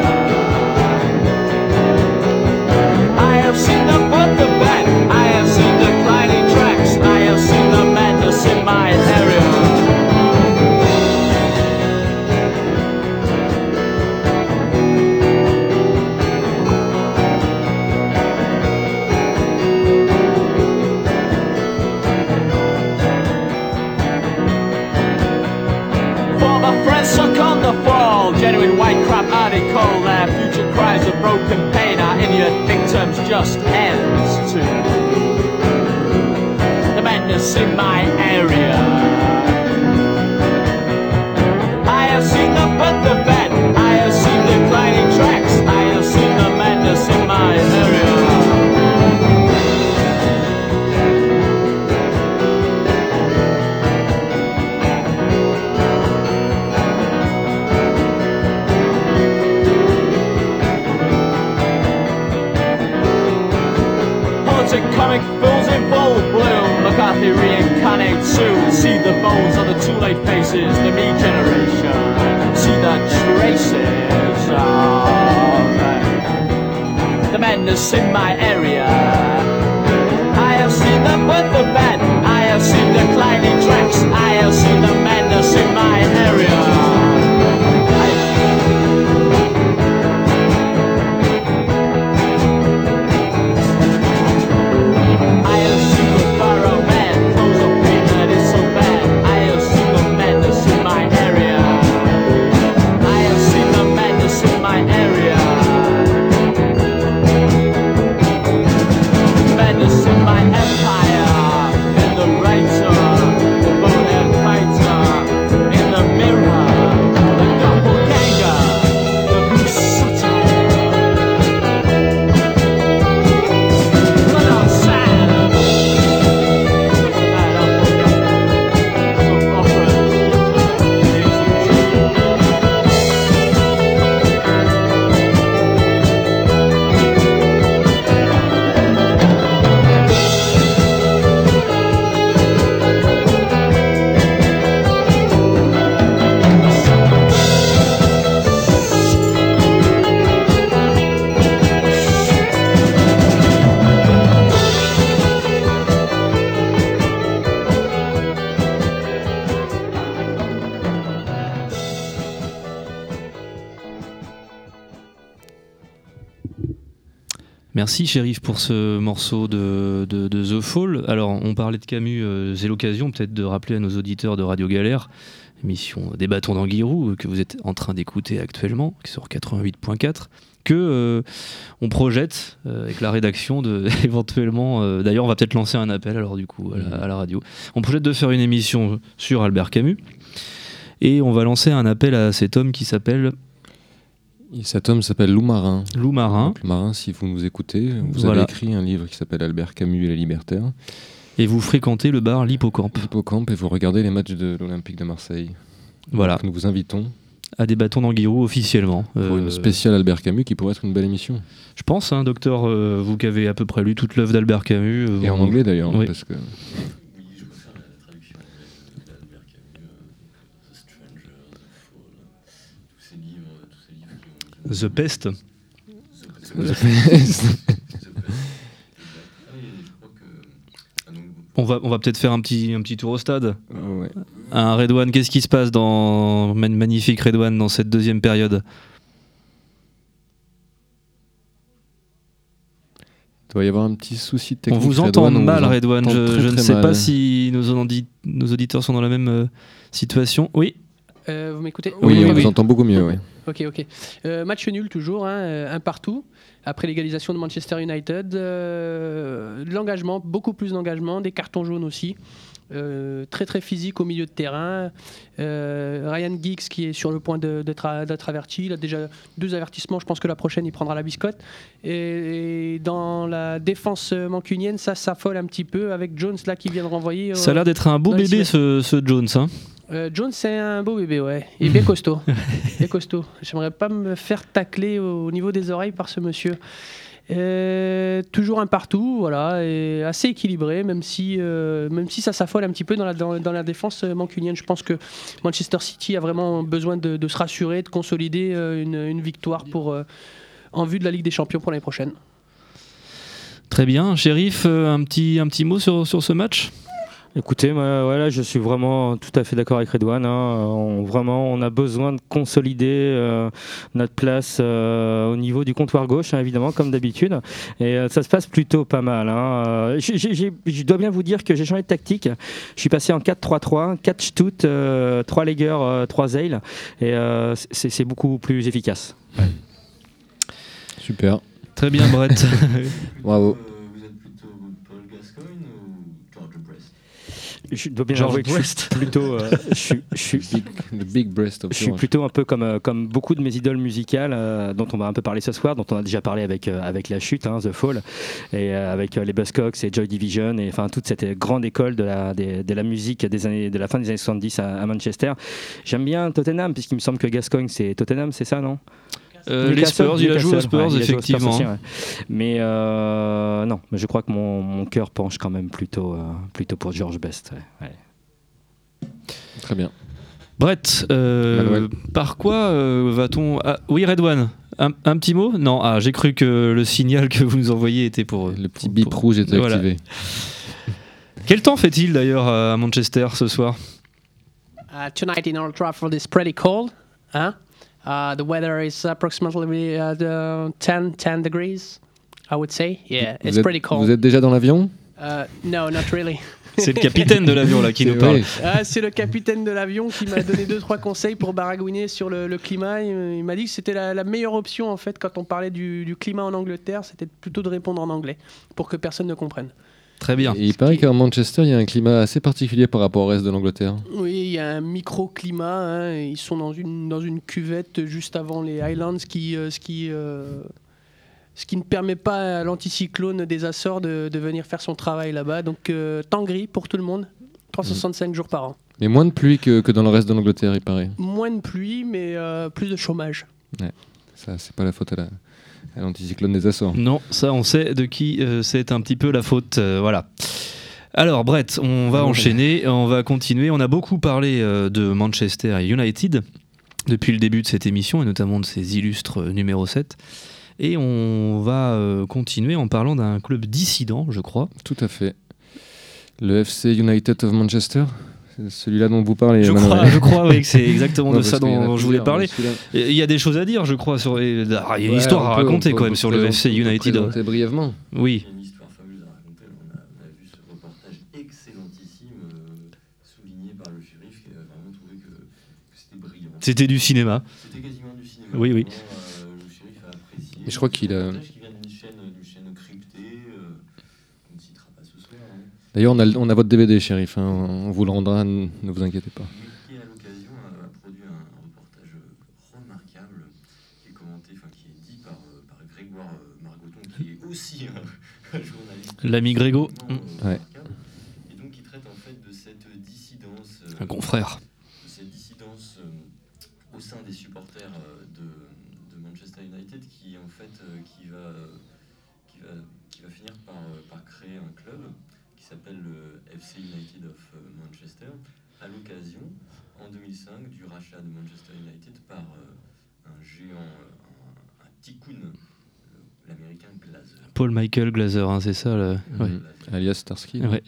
I have seen the good, the bad. I have seen declining tracks. I have seen the madness in my area. Genuine white crap article, their future cries of broken pain. Our idiot victims just ends to the madness in my area. I have seen the good, the bad. I have seen declining tracks. I have seen the madness in my area. Comic fools in full bloom. McCarthy reincarnate soon. See the bones on the too late faces. The me generation. See the traces of the madness in my area. I have seen the good, the bad. I have seen Merci Chérif pour ce morceau de The Fall. Alors on parlait de Camus, c'est l'occasion peut-être de rappeler à nos auditeurs de Radio Galère, émission des bâtons d'Anguirou que vous êtes en train d'écouter actuellement, qui est sur 88.4, que on projette avec la rédaction de éventuellement, d'ailleurs on va peut-être lancer un appel alors du coup à la radio. On projette de faire une émission sur Albert Camus et on va lancer un appel à cet homme qui s'appelle... Cet homme s'appelle Lou Marin. Lou Marin. Donc, Marin, si vous nous écoutez, vous avez écrit un livre qui s'appelle Albert Camus et les libertaires. Et vous fréquentez le bar L'Hippocampe. L'Hippocampe, et vous regardez les matchs de l'Olympique de Marseille. Voilà. Donc, nous vous invitons à des bâtons d'Anguirou officiellement. Pour une spéciale Albert Camus qui pourrait être une belle émission. Je pense, hein, docteur, vous qui avez à peu près lu toute l'œuvre d'Albert Camus. Et en anglais d'ailleurs, oui. Parce que... Je peux faire la traduction d'Albert Camus, The Stranger, The Fall, tous ces livres qui ont... The Pest. The Pest. On va peut-être faire un petit tour au stade. Ouais. Un Redouane, qu'est-ce qui se passe dans magnifique Redouane dans cette deuxième période? Il doit y avoir un petit souci technique. On vous entend mal, Redouane. Je ne sais pas si nos auditeurs sont dans la même situation. Oui. Vous m'écoutez? Oui, on vous entend beaucoup mieux. Oui. Ok. Match nul toujours, un partout. Après l'égalisation de Manchester United, de l'engagement, beaucoup plus d'engagement, des cartons jaunes aussi. Très très physique au milieu de terrain. Ryan Giggs qui est sur le point d'être averti. Il a déjà 2 avertissements. Je pense que la prochaine il prendra la biscotte. Et dans la défense mancunienne, ça s'affole un petit peu avec Jones là qui vient de renvoyer. Ça a l'air d'être un beau bébé ce Jones. Hein. Jones c'est un beau bébé, ouais. Il est bien costaud. Bien costaud. J'aimerais pas me faire tacler au niveau des oreilles par ce monsieur. Toujours un partout, voilà, et assez équilibré, même si ça s'affole un petit peu dans la défense mancunienne. Je pense que Manchester City a vraiment besoin de se rassurer, de consolider une victoire en vue de la Ligue des Champions pour l'année prochaine. Très bien. Chérif, un petit mot sur ce match ? Écoutez, voilà, je suis vraiment tout à fait d'accord avec Redouane. On a besoin de consolider notre place au niveau du comptoir gauche, hein, évidemment, comme d'habitude. Et ça se passe plutôt pas mal. Je dois bien vous dire que j'ai changé de tactique. Je suis passé en 4-3-3, 4 Stut, 3 Lager, 3 Zale. Et c'est beaucoup plus efficace. Ouais. Super. Très bien, Brett. Bravo. Vous êtes plutôt Paul Gascoigne ou George Brest? Je dois bien avouer que je suis plutôt, le big breast of je suis plutôt un peu comme beaucoup de mes idoles musicales dont on va un peu parler ce soir, dont on a déjà parlé avec La Chute, The Fall, et avec les Buzzcocks et Joy Division, et enfin toute cette grande école de la musique de la fin des années 70 à Manchester. J'aime bien Tottenham, puisqu'il me semble que Gascoigne c'est Tottenham, c'est ça, non? Les Spurs, il a joué aux Spurs, effectivement. Aussi, ouais. Mais non, je crois que mon cœur penche quand même plutôt pour George Best. Ouais. Très bien. Brett, par quoi va-t-on... Oui, Redouane, un petit mot? Non, j'ai cru que le signal que vous nous envoyez était pour... Le petit bip rouge était activé. Quel temps fait-il d'ailleurs à Manchester ce soir? Tonight in Old Trafford is pretty cold. The weather is approximately 10 degrees, I would say. Yeah, it's pretty cold. Vous êtes déjà dans l'avion? No, not really. C'est le capitaine de l'avion là qui nous parle. C'est le capitaine de l'avion qui m'a donné 2-3 conseils pour baragouiner sur le climat. Il m'a dit que c'était la meilleure option en fait quand on parlait du climat en Angleterre, c'était plutôt de répondre en anglais pour que personne ne comprenne. Très bien. Et il paraît qu'à Manchester, il y a un climat assez particulier par rapport au reste de l'Angleterre. Oui, il y a un microclimat. Ils sont dans une cuvette juste avant les Highlands, ce qui ne permet pas à l'anticyclone des Açores de venir faire son travail là-bas. Donc, temps gris pour tout le monde, 365 jours par an. Mais moins de pluie que dans le reste de l'Angleterre, il paraît. Moins de pluie, mais plus de chômage. Ouais, ça, c'est pas la faute à l'anticyclone des Açores. Non, ça on sait de qui c'est un petit peu la faute. Voilà. Alors Brett, on va enchaîner, on va continuer. On a beaucoup parlé de Manchester United depuis le début de cette émission et notamment de ses illustres numéro 7. Et on va continuer en parlant d'un club dissident, je crois. Tout à fait. Le FC United of Manchester. celui-là dont vous parlez. Je crois oui, que c'est exactement de ça dont je voulais parler. Il Il y a des choses à dire, je crois. Il y a une histoire à raconter quand même sur le FC United. Très brièvement. Oui. Il y a une histoire fabuleuse à raconter. On a vu ce reportage excellentissime souligné par le shérif qui a vraiment trouvé que c'était brillant. C'était du cinéma. C'était quasiment du cinéma. Oui. Vraiment, le shérif a apprécié. Et je crois qu'il a. Qui vient d'une chaîne cryptée. On ne citera pas ce soir. Hein. D'ailleurs, on a votre DVD, shérif. Hein. On vous le rendra, ne vous inquiétez pas. Mais qui, à l'occasion, a produit un reportage remarquable qui est commenté, qui est dit par Grégoire Margoton, qui est aussi un journaliste. L'ami Grégo. Ouais. Et donc, qui traite en fait de cette dissidence. Un confrère. De cette dissidence au sein des supporters de Manchester United qui en fait qui va finir par créer un club qui s'appelle le FC United of Manchester à l'occasion en 2005 du rachat de Manchester United par un géant, un tycoon, l'américain Glazer. Paul Michael Glazer, hein, c'est ça ouais. Alias Starsky. Ouais.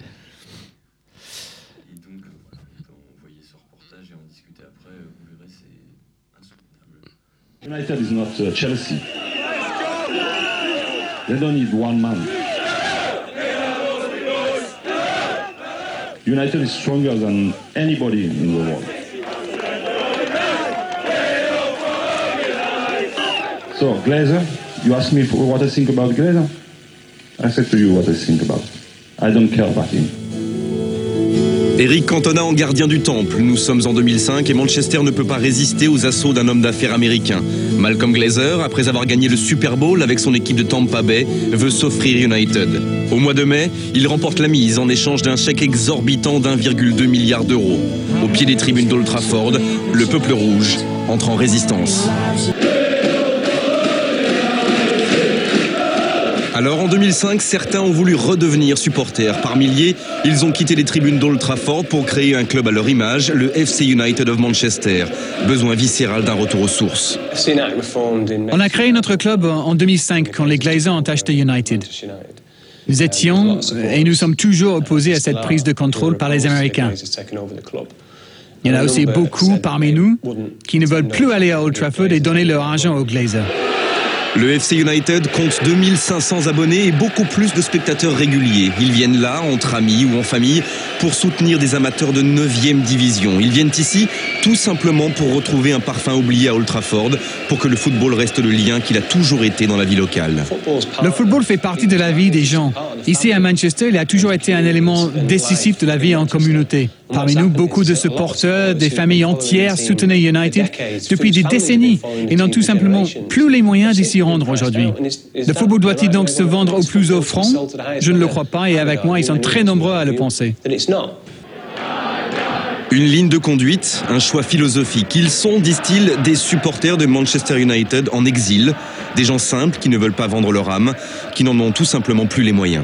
Et donc, quand vous voyez ce reportage et en discuter après, vous verrez, c'est insoutenable. United is not Chelsea. They don't need one man. United is stronger than anybody in the world. So, Glazer, you asked me what I think about Glazer? I said to you what I think about. I don't care about him. Eric Cantona en gardien du temple. Nous sommes en 2005 et Manchester ne peut pas résister aux assauts d'un homme d'affaires américain. Malcolm Glazer, après avoir gagné le Super Bowl avec son équipe de Tampa Bay, veut s'offrir United. Au mois de mai, il remporte la mise en échange d'un chèque exorbitant d'1,2 milliard d'euros. Au pied des tribunes d'Old Trafford, le peuple rouge entre en résistance. Alors en 2005, certains ont voulu redevenir supporters. Par milliers, ils ont quitté les tribunes d'Old Trafford pour créer un club à leur image, le FC United of Manchester. Besoin viscéral d'un retour aux sources. On a créé notre club en 2005 quand les Glazers ont acheté United. Nous étions et nous sommes toujours opposés à cette prise de contrôle par les Américains. Il y en a aussi beaucoup parmi nous qui ne veulent plus aller à Old Trafford et donner leur argent aux Glazers. Le FC United compte 2500 abonnés et beaucoup plus de spectateurs réguliers. Ils viennent là, entre amis ou en famille, pour soutenir des amateurs de 9e division. Ils viennent ici tout simplement pour retrouver un parfum oublié à Old Trafford, pour que le football reste le lien qu'il a toujours été dans la vie locale. Le football fait partie de la vie des gens. Ici à Manchester, il a toujours été un élément décisif de la vie en communauté. Parmi nous, beaucoup de supporters, des familles entières soutenaient United depuis des décennies et n'ont tout simplement plus les moyens d'y s'y rendre aujourd'hui. Le football doit-il donc se vendre au plus offrant? Je ne le crois pas et avec moi, ils sont très nombreux à le penser. Une ligne de conduite, un choix philosophique. Ils sont, disent-ils, des supporters de Manchester United en exil, des gens simples qui ne veulent pas vendre leur âme, qui n'en ont tout simplement plus les moyens.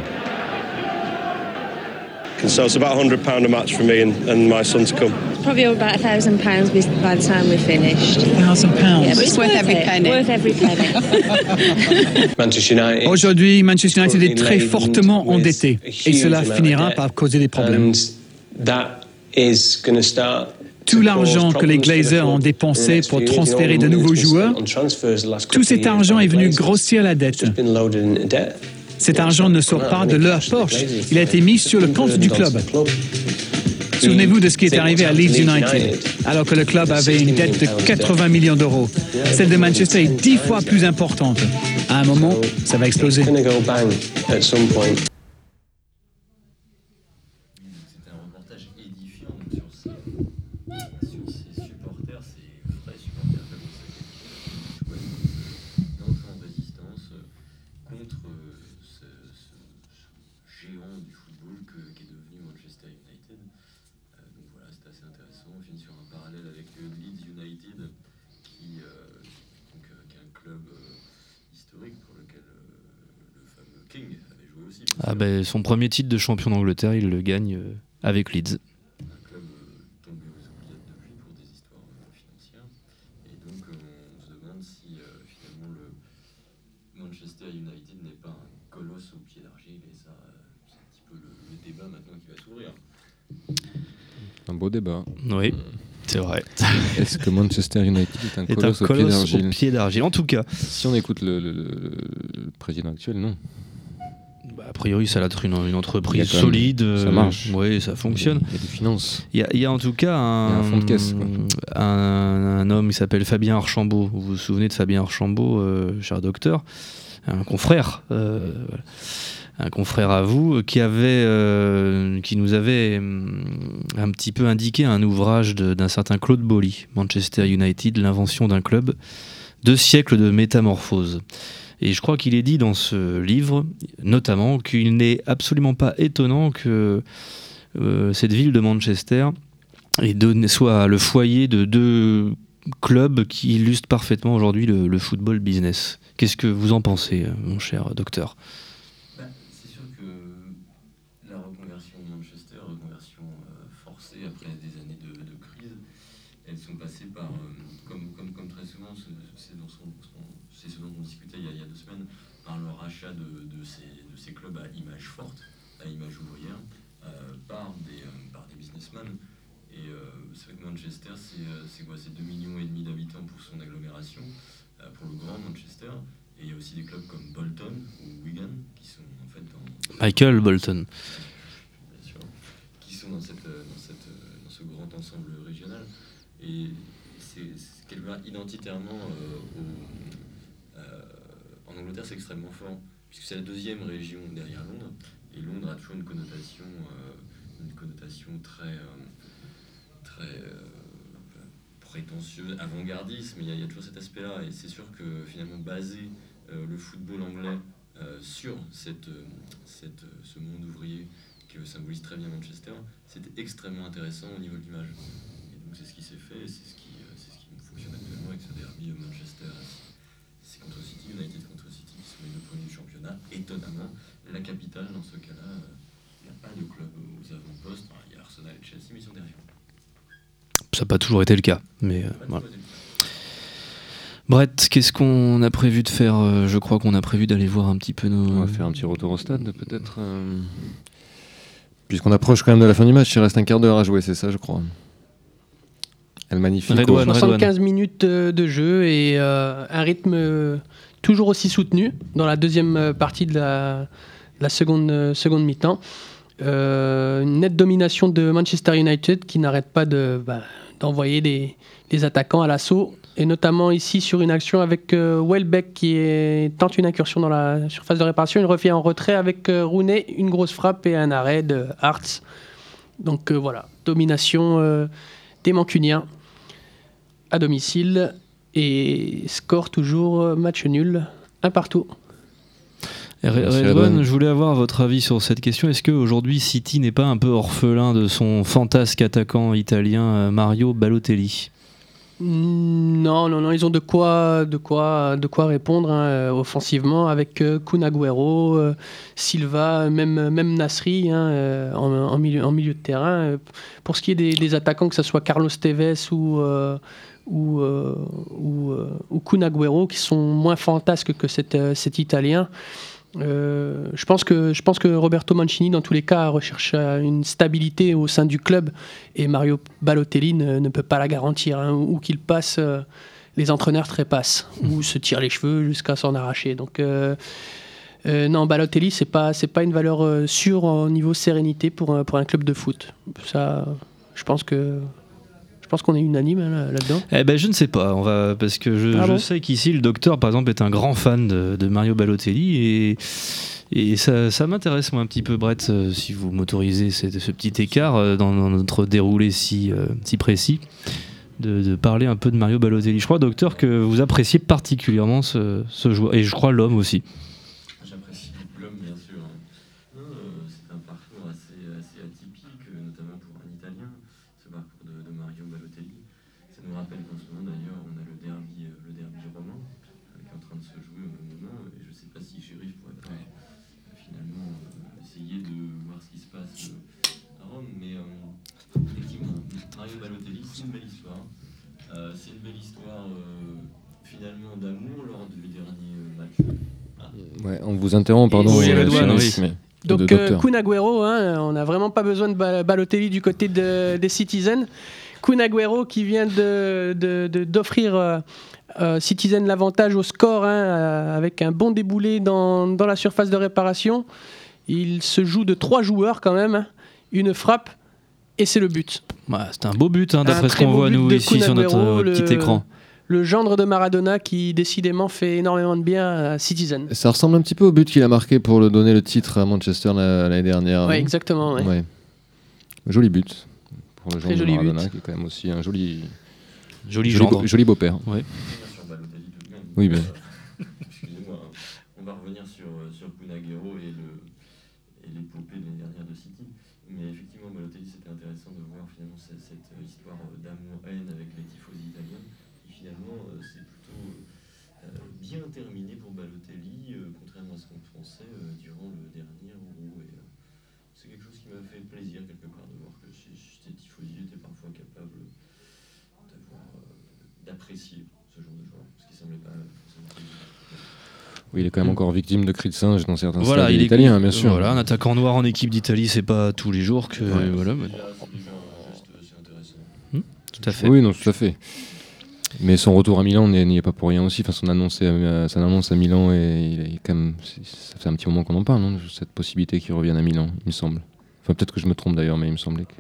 So it's about £100 a match for me and my son to come. Probably about £1,000 by the time we're finished. £1,000? Yeah, but it's worth every penny. Worth every penny. Manchester United. Aujourd'hui, Manchester United est très fortement endetté et cela finira par causer des problèmes. Tout l'argent que les Glazers ont dépensé pour transférer de nouveaux joueurs, tout cet argent est venu grossir la dette. Cet argent ne sort pas de leur poche, il a été mis sur le compte du club. Souvenez-vous de ce qui est arrivé à Leeds United, alors que le club avait une dette de 80 millions d'euros. Celle de Manchester est 10 fois plus importante. À un moment, ça va exploser. Ah ben, son premier titre de champion d'Angleterre, il le gagne avec Leeds. Un club tombé aux oubliettes depuis pour des histoires financières. Et donc on se demande si finalement le Manchester United n'est pas un colosse au pied d'argile. Et ça, c'est un petit peu le débat maintenant qui va s'ouvrir. Un beau débat. Oui. C'est vrai. Est-ce que Manchester United est un colosse au pied d'argile ? En tout cas. Si on écoute le président actuel, non. A priori, ça a l'air une entreprise solide. Ça marche. Oui, ça fonctionne. Il y a des finances. Il y a en tout cas un fond de caisse. Un homme qui s'appelle Fabien Archambault. Vous vous souvenez de Fabien Archambault, cher docteur ? Un confrère. Un confrère à vous qui nous avait un petit peu indiqué un ouvrage d'un certain Claude Boly, Manchester United, l'invention d'un club, 2 siècles de métamorphose. Et je crois qu'il est dit dans ce livre, notamment, qu'il n'est absolument pas étonnant que cette ville de Manchester soit le foyer de 2 clubs qui illustrent parfaitement aujourd'hui le football business. Qu'est-ce que vous en pensez, mon cher docteur ? C'est sûr que la reconversion de Manchester, reconversion forcée après des années de crise, elles sont passées par, comme très souvent, c'est ce dont on discutait il y a 2 semaines, par le rachat de ces clubs à image forte, à image ouvrière, par des businessmen. Et c'est vrai que Manchester, c'est quoi ? C'est 2,5 millions d'habitants pour son agglomération, pour le grand Manchester. Et il y a aussi des clubs comme Bolton ou Wigan qui sont en fait Michael Bolton. Bien sûr, qui sont dans ce grand ensemble régional. Et c'est quelque part identitairement en Angleterre, c'est extrêmement fort, puisque c'est la 2e région derrière Londres. Et Londres a toujours une connotation très prétentieuse, avant-gardiste, mais il y a toujours cet aspect-là. Et c'est sûr que finalement baser le football anglais sur ce monde ouvrier que symbolise très bien Manchester, c'était extrêmement intéressant au niveau de l'image. Et donc c'est ce qui s'est fait, c'est ce qui fonctionne actuellement avec ce derby Manchester. C'est contre City, United contre City, qui sont les 2 premiers du championnat. Étonnamment, la capitale, dans ce cas-là, il n'y a pas de club aux avant-postes. Enfin, il y a Arsenal et Chelsea, mais ils sont derrière. Ça n'a pas toujours été le cas, mais voilà. Brett, qu'est-ce qu'on a prévu de faire ? Je crois qu'on a prévu d'aller voir un petit peu nos... On va faire un petit retour au stade, peut-être. Puisqu'on approche quand même de la fin du match, il reste un quart d'heure à jouer, c'est ça, je crois. Elle magnifique. 75 minutes de jeu et un rythme toujours aussi soutenu dans la 2e partie de la seconde mi-temps. Une nette domination de Manchester United qui n'arrête pas d'envoyer les attaquants à l'assaut, et notamment ici sur une action avec Welbeck qui tente une incursion dans la surface de réparation. Il revient en retrait avec Rooney, une grosse frappe et un arrêt de Hartz. Donc voilà, domination des Mancuniens à domicile et score toujours match nul, 1-1. Redouane, je voulais avoir votre avis sur cette question. Est-ce qu'aujourd'hui City n'est pas un peu orphelin de son fantasque attaquant italien Mario Balotelli ? Non, ils ont de quoi répondre offensivement avec Kun Agüero, Silva, même Nasri en milieu de terrain. Pour ce qui est des attaquants, que ce soit Carlos Tevez ou Kun Agüero, qui sont moins fantasques que cet Italien. Je pense que Roberto Mancini, dans tous les cas, recherche une stabilité au sein du club, et Mario Balotelli ne peut pas la garantir. Où qu'il passe, les entraîneurs trépassent ou se tirent les cheveux jusqu'à s'en arracher. Donc non, Balotelli, c'est pas une valeur sûre au niveau sérénité pour un club de foot. Ça, je pense qu'on est unanime là-dedans. Je ne sais pas, parce que je sais qu'ici le docteur par exemple est un grand fan de Mario Balotelli et ça m'intéresse moi un petit peu, Brett, si vous m'autorisez ce petit écart dans notre déroulé si précis, de parler un peu de Mario Balotelli. Je crois, docteur, que vous appréciez particulièrement ce joueur, et je crois l'homme aussi. J'apprécie l'homme, bien sûr. C'est un parcours assez atypique, notamment pour un Italien, ce parcours de Mario Balotelli. Ça nous rappelle qu'en ce moment, d'ailleurs, on a le derby romain qui est en train de se jouer au même moment. Et je ne sais pas si Sheriff pourrait pas finalement essayer de voir ce qui se passe à Rome. Mais effectivement, Mario Balotelli, c'est une belle histoire. C'est une belle histoire finalement d'amour lors du dernier match. Ouais, on vous interrompt, pardon. Oui, Redouane, oui. Donc Kun Agüero, on n'a vraiment pas besoin de Balotelli du côté des Citizens. Kun Agüero qui vient d'offrir Citizen l'avantage au score avec un bon déboulé dans la surface de réparation. Il se joue de 3 joueurs quand même, une frappe et c'est le but. C'est un beau but d'après ce qu'on voit nous ici sur notre petit écran. Le gendre de Maradona qui décidément fait énormément de bien à Citizen. Ça ressemble un petit peu au but qu'il a marqué pour donner le titre à Manchester l'année dernière. Oui, exactement. Ouais. Joli but pour le gendre de Maradona but. Qui est quand même aussi un joli beau-père. Ouais. Oui, mais... Excusez-moi, on va revenir sur Kun Agüero et l'épopée de l'année dernière de City. Mais effectivement, Balotelli, c'était intéressant de voir finalement cette histoire d'amour-haine avec les tifosi italiens. Et finalement, c'est plutôt bien terminé pour Balotelli, contrairement à ce qu'on pensait durant le dernier Euro. Et c'est quelque chose qui m'a fait plaisir quelque part de voir que ces tifosi étaient parfois capables d'apprécier ce genre de joueur, ce qui semblait pas forcément plaisir. Oui, il est quand même encore victime de cris de singe dans certains stades italiens, bien sûr. Voilà, un attaquant noir en équipe d'Italie, c'est pas tous les jours que... Voilà, mais... C'est intéressant. Tout à fait. Oui, non, tout à fait. Mais son retour à Milan n'y est pas pour rien aussi. Enfin, son annonce à Milan, et quand même, ça fait un petit moment qu'on en parle, non, cette possibilité qu'il revienne à Milan, il me semble. Enfin, peut-être que je me trompe d'ailleurs, mais il me semblait que...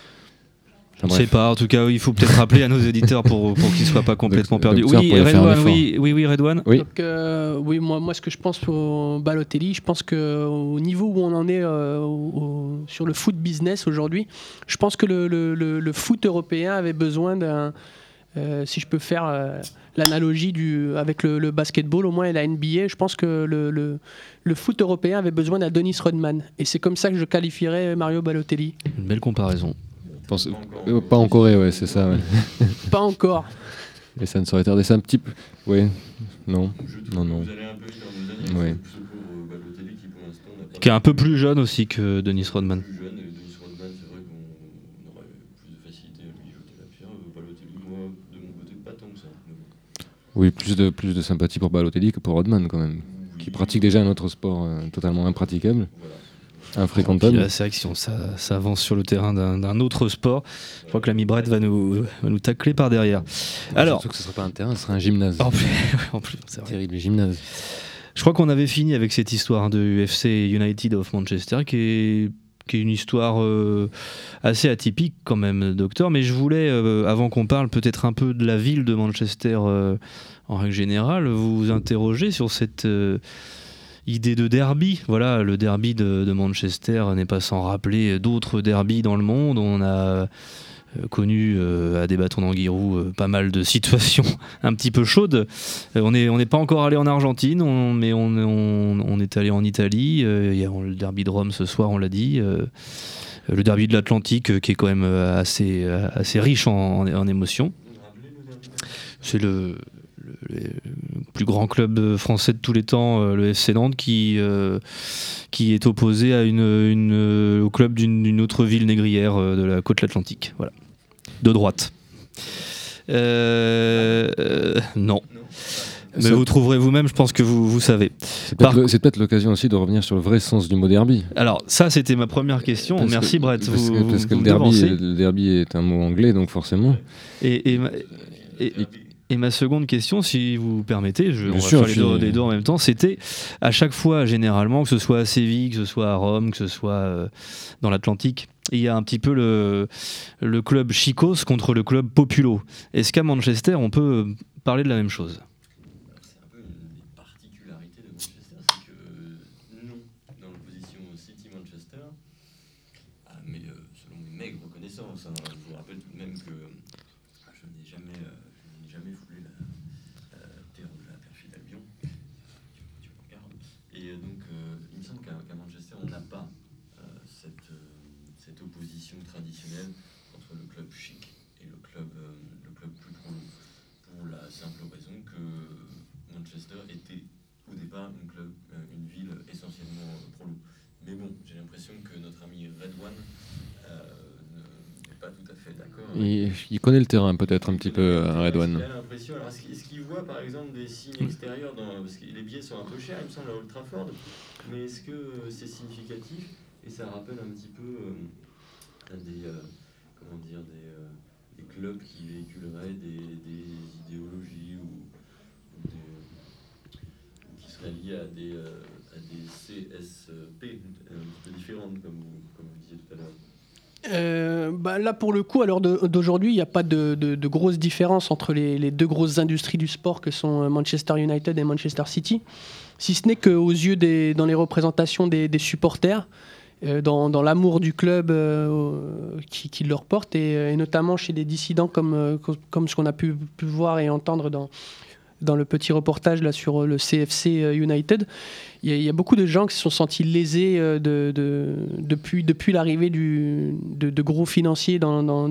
Je ne sais pas, en tout cas, il faut peut-être rappeler à nos éditeurs pour qu'ils ne soient pas complètement perdus. Oui, Redouane. Oui. Donc, moi, ce que je pense pour Balotelli, je pense qu'au niveau où on en est sur le foot business aujourd'hui, je pense que le foot européen avait besoin d'un... si je peux faire l'analogie avec le basketball au moins et la NBA, je pense que le foot européen avait besoin d'un Dennis Rodman. Et c'est comme ça que je qualifierais Mario Balotelli. Une belle comparaison. Pas en Corée, ouais, c'est ça. Ouais. Pas encore. Et ça ne saurait tarder, c'est un petit peu... Oui, non. Vous allez un peu vite dans vos années, ce pauvre Balotelli qui pour l'instant n'a pas... Qui est un peu plus jeune aussi que Dennis Rodman. Plus jeune, et Dennis Rodman, c'est vrai qu'on aurait plus de facilité à lui jeter la pierre. Balotelli, moi, de mon côté, pas tant que ça. Oui, plus de sympathie pour Balotelli que pour Rodman quand même, qui pratique déjà un autre sport totalement impraticable. Voilà. Infréquentable. Là, c'est vrai que si on s'avance sur le terrain d'un autre sport, je crois que l'ami Brett va nous tacler par derrière. Alors, surtout que ce ne sera pas un terrain, ce sera un gymnase. En plus c'est vrai. Terrible gymnase. Je crois qu'on avait fini avec cette histoire de UFC United of Manchester qui est une histoire assez atypique quand même, docteur. Mais je voulais, avant qu'on parle peut-être un peu de la ville de Manchester en règle générale, vous interroger sur cette... idée de derby, voilà, le derby de Manchester n'est pas sans rappeler d'autres derbys dans le monde. On a connu à des bâtons d'Anguirou pas mal de situations un petit peu chaudes. On n'est pas encore allé en Argentine, mais on est allé en Italie. Il y a le derby de Rome ce soir, on l'a dit. Le derby de l'Atlantique qui est quand même assez riche en émotions. C'est le plus grand club français de tous les temps, le FC Nantes, qui est opposé au club d'une autre ville négrière de la côte atlantique, voilà, de droite. Non. Mais vous trouverez vous-même, je pense que vous savez. C'est peut-être l'occasion aussi de revenir sur le vrai sens du mot derby. Alors ça, c'était ma première question. Merci Brett. Parce que le derby est un mot anglais, donc forcément. Et ma seconde question, si vous permettez, on va faire les deux en même temps, c'était à chaque fois, généralement, que ce soit à Séville, que ce soit à Rome, que ce soit dans l'Atlantique, il y a un petit peu le club chicos contre le club populo. Est-ce qu'à Manchester, on peut parler de la même chose ? C'est un peu une des particularités de Manchester, c'est que non, dans l'opposition City-Manchester, mais selon mes maigres connaissances, je vous rappelle tout de même que je n'ai jamais foulé la terre de la perfide Albion, tu me regardes. Et donc, il me semble qu'à Manchester, on n'a pas cette opposition traditionnelle entre le club chic et le club plus pro, pour la simple raison que Manchester était au départ une ville essentiellement prolo. Mais bon, j'ai l'impression que notre ami Redouane n'est pas tout à fait d'accord Il connaît le terrain peut-être un petit peu, Redouane. Il a l'impression. Alors, est-ce qu'il voit par exemple des signes extérieurs parce que les billets sont un peu chers, il me semble, à Old Trafford, mais est-ce que c'est significatif et ça rappelle un petit peu des clubs qui véhiculeraient des idéologies ou qui seraient liés à des CSP un peu différentes, comme vous disiez tout à l'heure. Là, pour le coup, à l'heure d'aujourd'hui, il n'y a pas de grosses différences entre les deux grosses industries du sport que sont Manchester United et Manchester City, si ce n'est qu'aux yeux dans les représentations des supporters, dans l'amour du club qui leur porte, et notamment chez des dissidents comme ce qu'on a pu voir et entendre dans le petit reportage là, sur le CFC United. Il y a beaucoup de gens qui se sont sentis lésés depuis l'arrivée de groupes financiers dans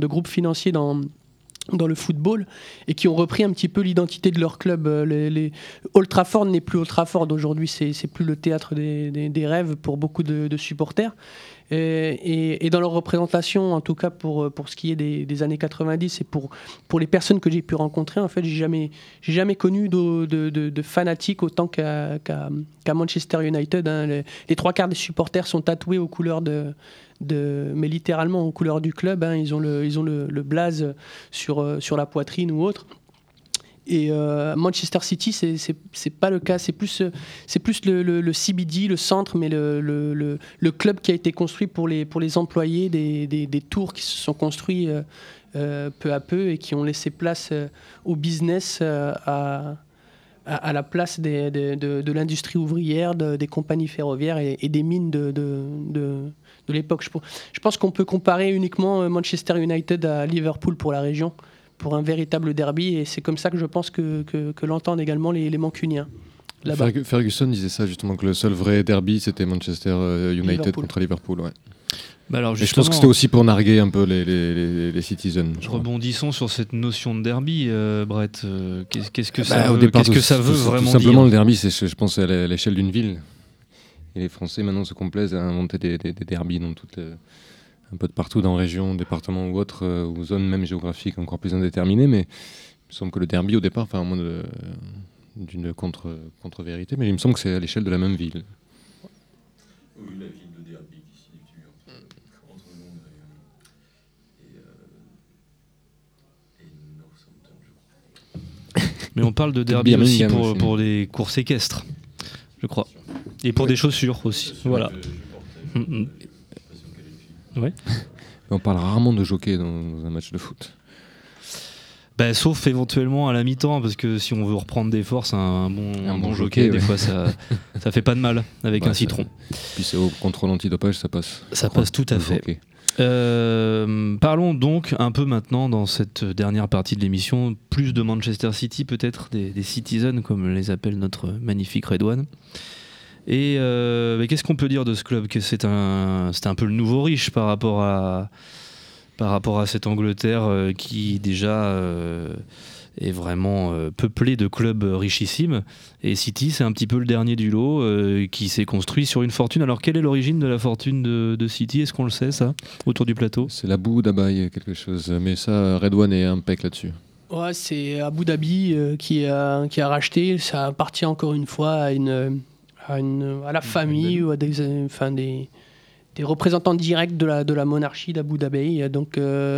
le football, et qui ont repris un petit peu l'identité de leur club. Old Trafford n'est plus Old Trafford aujourd'hui, c'est plus le théâtre des rêves pour beaucoup de supporters. Et dans leur représentation, en tout cas pour ce qui est des années 90, et pour les personnes que j'ai pu rencontrer, en fait, j'ai jamais connu de fanatiques autant qu'à Manchester United. Hein. Les trois quarts des supporters sont tatoués aux couleurs mais littéralement aux couleurs du club. Hein. Ils ont le blaze sur la poitrine ou autre. Et Manchester City, c'est pas le cas. C'est plus le CBD, le centre, mais le club qui a été construit pour les employés, des tours qui se sont construits peu à peu et qui ont laissé place au business à la place de l'industrie ouvrière, des compagnies ferroviaires et des mines de l'époque. Je pense qu'on peut comparer uniquement Manchester United à Liverpool pour la région, pour un véritable derby, et c'est comme ça que je pense que l'entendent également les Mancuniens. Là-bas. Ferguson disait ça justement, que le seul vrai derby c'était Manchester United contre Liverpool. Ouais. Alors je pense que c'était aussi pour narguer un peu les citizens. Rebondissons sur cette notion de derby, Brett. Qu'est-ce que ça veut vraiment dire ? Tout simplement, le derby, c'est, je pense, à l'échelle d'une ville. Et les Français maintenant se complaisent à inventer des derbys dans un peu de partout, dans régions, départements ou autres, ou zones même géographiques encore plus indéterminées. Mais il me semble que le derby au départ, enfin, à moins d'une contre-vérité, mais il me semble que c'est à l'échelle de la même ville. Oui, la ville de derby qui s'y situe entre Londres et Northampton, je crois. Mais on parle de derby aussi pour les courses équestres, je crois. Et pour des chaussures aussi. Voilà. Ouais. On parle rarement de jockey dans un match de foot. Sauf éventuellement à la mi-temps, parce que si on veut reprendre des forces, un bon jockey, ouais. Des fois ça fait pas de mal avec un citron. Puis c'est au contrôle antidopage, ça passe. Ça passe tout à fait. Parlons donc un peu maintenant, dans cette dernière partie de l'émission, plus de Manchester City, peut-être des Citizens, comme les appelle notre magnifique Redouane. Et qu'est-ce qu'on peut dire de ce club ? Que c'était un peu le nouveau riche par rapport à cette Angleterre qui déjà est vraiment peuplée de clubs richissimes. Et City, c'est un petit peu le dernier du lot qui s'est construit sur une fortune. Alors, quelle est l'origine de la fortune de City ? Est-ce qu'on le sait, ça, autour du plateau ? C'est l'Abu Dhabi, quelque chose. Mais ça, Redouane est impec là-dessus. Ouais, c'est Abu Dhabi qui a racheté. Ça appartient encore une fois à la famille ou à des représentants directs de la monarchie d'Abu Dhabi. Donc,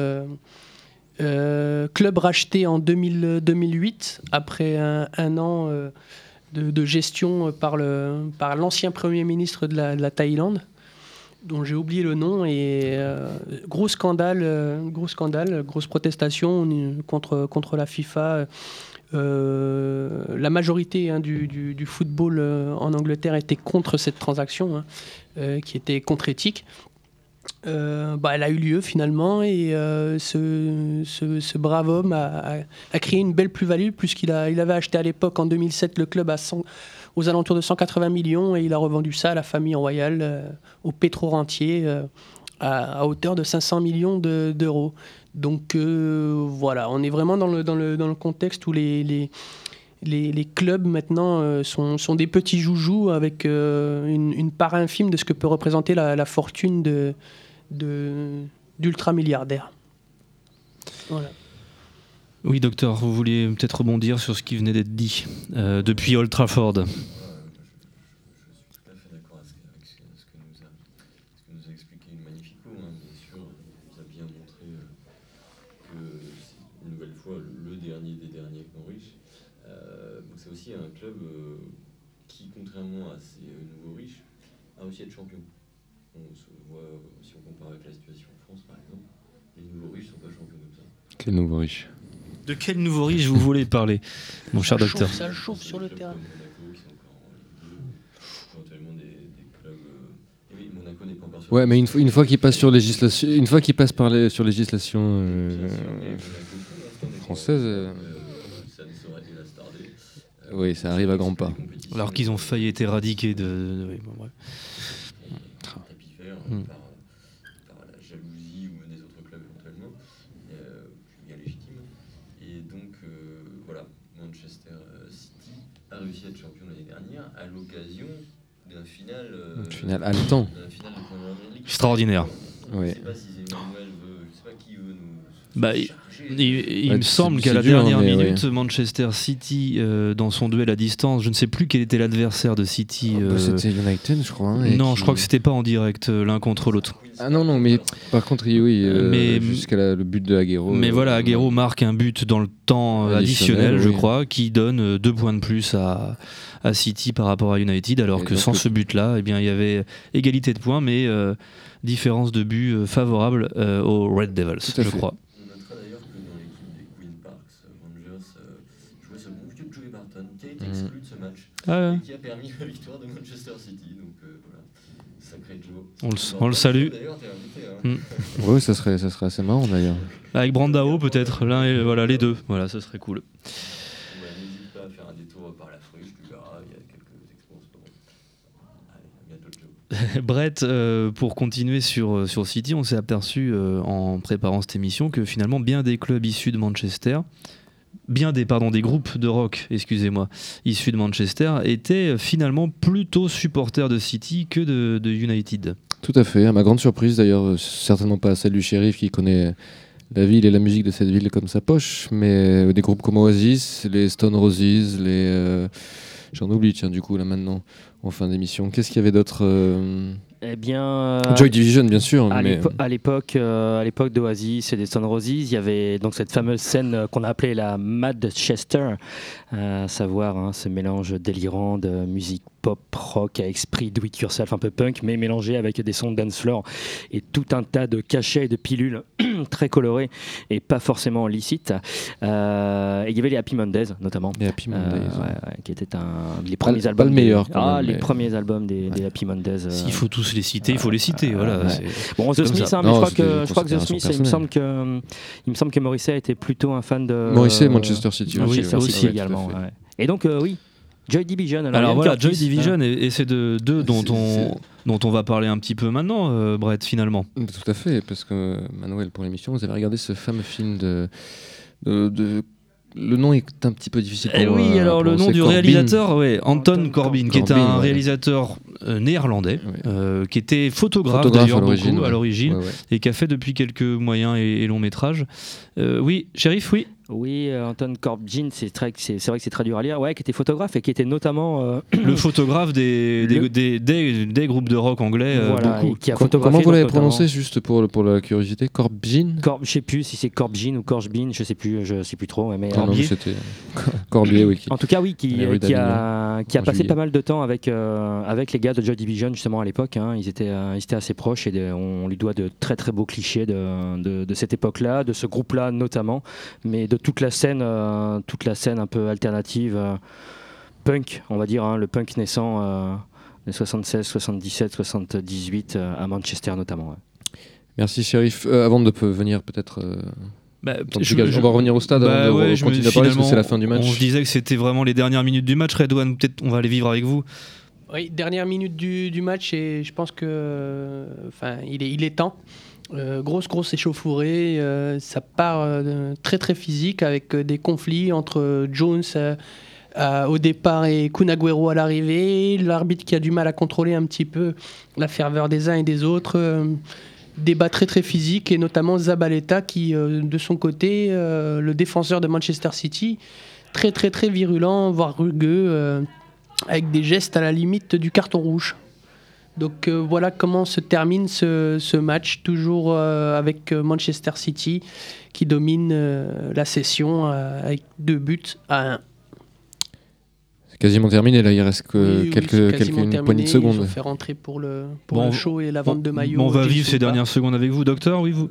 club racheté en 2008, après un an de gestion par l'ancien Premier ministre de la Thaïlande, dont j'ai oublié le nom, et gros scandale, grosse protestation contre la FIFA. La majorité du football en Angleterre était contre cette transaction, qui était contre-éthique. Elle a eu lieu finalement, et ce brave homme a créé une belle plus-value, puisqu'il avait acheté à l'époque, en 2007, le club aux alentours de 180 millions, et il a revendu ça à la famille royale, au pétrorentier, à hauteur de 500 millions d'euros. Donc voilà, on est vraiment dans le contexte où les clubs maintenant sont des petits joujoux avec une part infime de ce que peut représenter la fortune d'ultra-milliardaires. Voilà. Oui, docteur, vous vouliez peut-être rebondir sur ce qui venait d'être dit depuis Old Trafford. Je suis tout à fait d'accord avec ce que nous a expliqué Magnifico. Bien sûr, il nous a bien montré que c'est une nouvelle fois le dernier des derniers avec Norwich. Donc c'est aussi un club qui, contrairement à ces nouveaux riches, a réussi à être champion. On se voit, si on compare avec la situation en France par exemple, les nouveaux riches ne sont pas champions comme ça. Quel nouveau riche? De quel nouveau riche vous voulez parler, mon cher docteur? Ça chauffe sur le terrain. Ouais, mais une fois qu'il passe sur législation, sur législation française, oui, ça arrive à grands pas. Alors qu'ils ont failli être éradiqués de oui, bon, bref. Par la jalousie ou des autres clubs éventuellement, bien légitime. Et donc voilà, Manchester City a réussi à être champion l'année dernière à l'occasion d'un final haletant. Extraordinaire. Je ne sais pas si Emmanuel veut, je sais pas qui veut nous. Bah, il me semble qu'à la dernière minute, Manchester City, dans son duel à distance, je ne sais plus quel était l'adversaire de City. C'était United, je crois. Non, je crois que c'était pas en direct l'un contre l'autre. Ah non, mais par contre, oui, jusqu'à le but de Aguero. Mais voilà, Aguero marque un but dans le temps additionnel, je crois, qui donne 2 points de plus à City par rapport à United, alors que sans ce but-là, eh bien, il y avait égalité de points, mais différence de but favorable aux Red Devils, je crois. On notera d'ailleurs que dans l'équipe des Queen Parks Rangers jouait ce bon vieux Joey Barton, qui a été exclu de ce match, et qui a permis la victoire de Manchester City. Donc voilà, sacré Joe. On le salue. Oui, ça serait assez marrant d'ailleurs. Avec Brandao peut-être, voilà, les deux, voilà, ça serait cool. N'hésite pas à faire un détour par la friche, tu verras, il y a quelques expos en ce moment. Allez, à bientôt Joe. Brett, pour continuer sur City, on s'est aperçu en préparant cette émission que finalement bien des clubs issus de Manchester, des groupes de rock, excusez-moi, issus de Manchester, étaient finalement plutôt supporters de City que de United. Tout à fait, à ma grande surprise d'ailleurs, certainement pas celle du shérif qui connaît la ville et la musique de cette ville comme sa poche, mais des groupes comme Oasis, les Stone Roses, j'en oublie du coup là maintenant en fin d'émission. Qu'est-ce qu'il y avait d'autre Eh bien, Joy Division, bien sûr. À l'époque d'Oasis et des Stone Roses, il y avait donc cette fameuse scène qu'on a appelée la Manchester, à savoir ce mélange délirant de musique pop, rock à esprit do-it-yourself, un peu punk, mais mélangé avec des sons de dance floor et tout un tas de cachets et de pilules très colorés et pas forcément licites. Et il y avait les Happy Mondays, notamment. Les Happy Mondays, qui était les premiers albums. Pas le meilleur. Les premiers albums des Happy Mondays. S'il faut tous les citer, il faut les citer. Voilà, bon, The Smith, mais je crois que The Smith, il me semble que Morrissey était plutôt un fan de. Morrissey, Manchester City. Oui, ça aussi également. Et donc, oui. Joy Division. Alors voilà, Joy Division, et c'est de deux dont on va parler un petit peu maintenant, Brett, finalement. Tout à fait, parce que Manuel, pour l'émission, vous avez regardé ce fameux film de le nom est un petit peu difficile pour oui, alors le nom du réalisateur, Anton Corbijn, qui est un réalisateur néerlandais, qui était photographe d'ailleurs à l'origine, et qui a fait depuis quelques moyens et longs métrages. Oui, shérif, oui. Oui, Anton Corbijn, c'est vrai que c'est très dur à lire, qui était photographe et qui était notamment le photographe des groupes de rock anglais. Beaucoup. Qui a photographié. Comment vous l'avez prononcé, juste pour la curiosité? Corbijn? Je sais plus si c'est Corbijn ou Corbijn, je sais plus trop. Mais Corbier, c'était Corbier, oui. En tout cas, oui, qui a passé pas mal de temps avec les gars de Joy Division justement à l'époque. Ils étaient assez proches et on lui doit de très très beaux clichés de cette époque-là, de ce groupe-là notamment, mais de toute la scène un peu alternative, punk, on va dire, le punk naissant de 76, 77, 78 à Manchester notamment. Ouais. Merci shérif. Avant de venir peut-être... on va revenir au stade avant de continuer à parler parce que c'est la fin du match. On se disait que c'était vraiment les dernières minutes du match. Redouane, peut-être on va les vivre avec vous. Oui, dernière minute du match et je pense que il est temps. Grosse échauffourée, ça part très très physique avec des conflits entre Jones au départ et Kun Aguero à l'arrivée, l'arbitre qui a du mal à contrôler un petit peu la ferveur des uns et des autres. Débat très très physique, et notamment Zabaleta qui, de son côté, le défenseur de Manchester City, très très très virulent, voire rugueux, avec des gestes à la limite du carton rouge. Donc voilà comment se termine ce match, toujours avec Manchester City qui domine la session avec 2-1. C'est quasiment terminé là, il reste que une poignée de secondes. Ils ont fait rentrer pour le show et la vente de maillots. On va vivre ces dernières secondes avec vous, docteur. Oui, vous.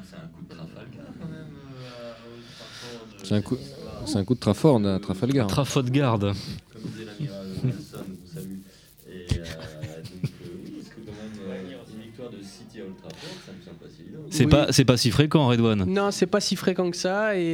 C'est un coup de Trafford à Trafalgar. Trafalgar. Comme disait l'ami Wilson, on vous salue. Et donc, oui, parce que quand même, une victoire de City à Old Trafford, ça me semble pas si évident. C'est pas si fréquent, Redouane. Non, c'est pas si fréquent que ça. Et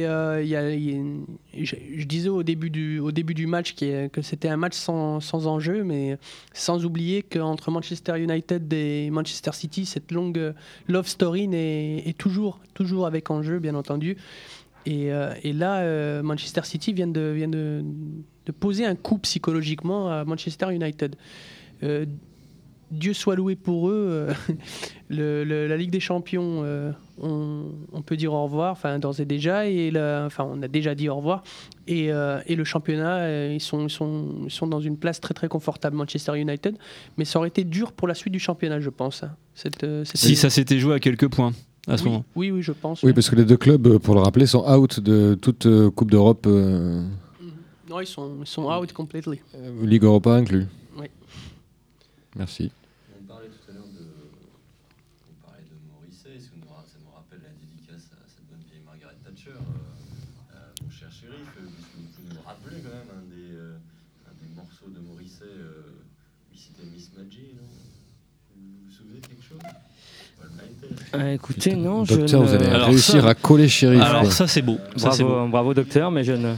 je disais au début du match que c'était un match sans enjeu, mais sans oublier qu'entre Manchester United et Manchester City, cette longue love story est toujours avec enjeu, bien entendu. Et là, Manchester City vient de poser un coup psychologiquement à Manchester United. Dieu soit loué pour eux. La Ligue des Champions, on peut dire au revoir, enfin d'ores et déjà, on a déjà dit au revoir. Et le championnat, ils sont dans une place très très confortable, Manchester United. Mais ça aurait été dur pour la suite du championnat, je pense. Si ça s'était joué à quelques points. À ce moment. Oui, je pense. Oui, parce que les deux clubs, pour le rappeler, sont out de toute Coupe d'Europe. Non, ils sont out completely. Ligue Europa inclus. Oui. Merci. On parlait tout à l'heure de Morrissey, ça nous rappelle la dédicace à cette bonne vieille Margaret Thatcher. Mon cher shérif, vous pouvez nous rappeler quand même un des morceaux de Morrissey, il citait Miss Maggie, non? Vous vous souvenez de quelque chose? Écoutez, non, docteur, vous allez réussir à coller shérif. Alors ça c'est beau. Bravo docteur, mais je ne...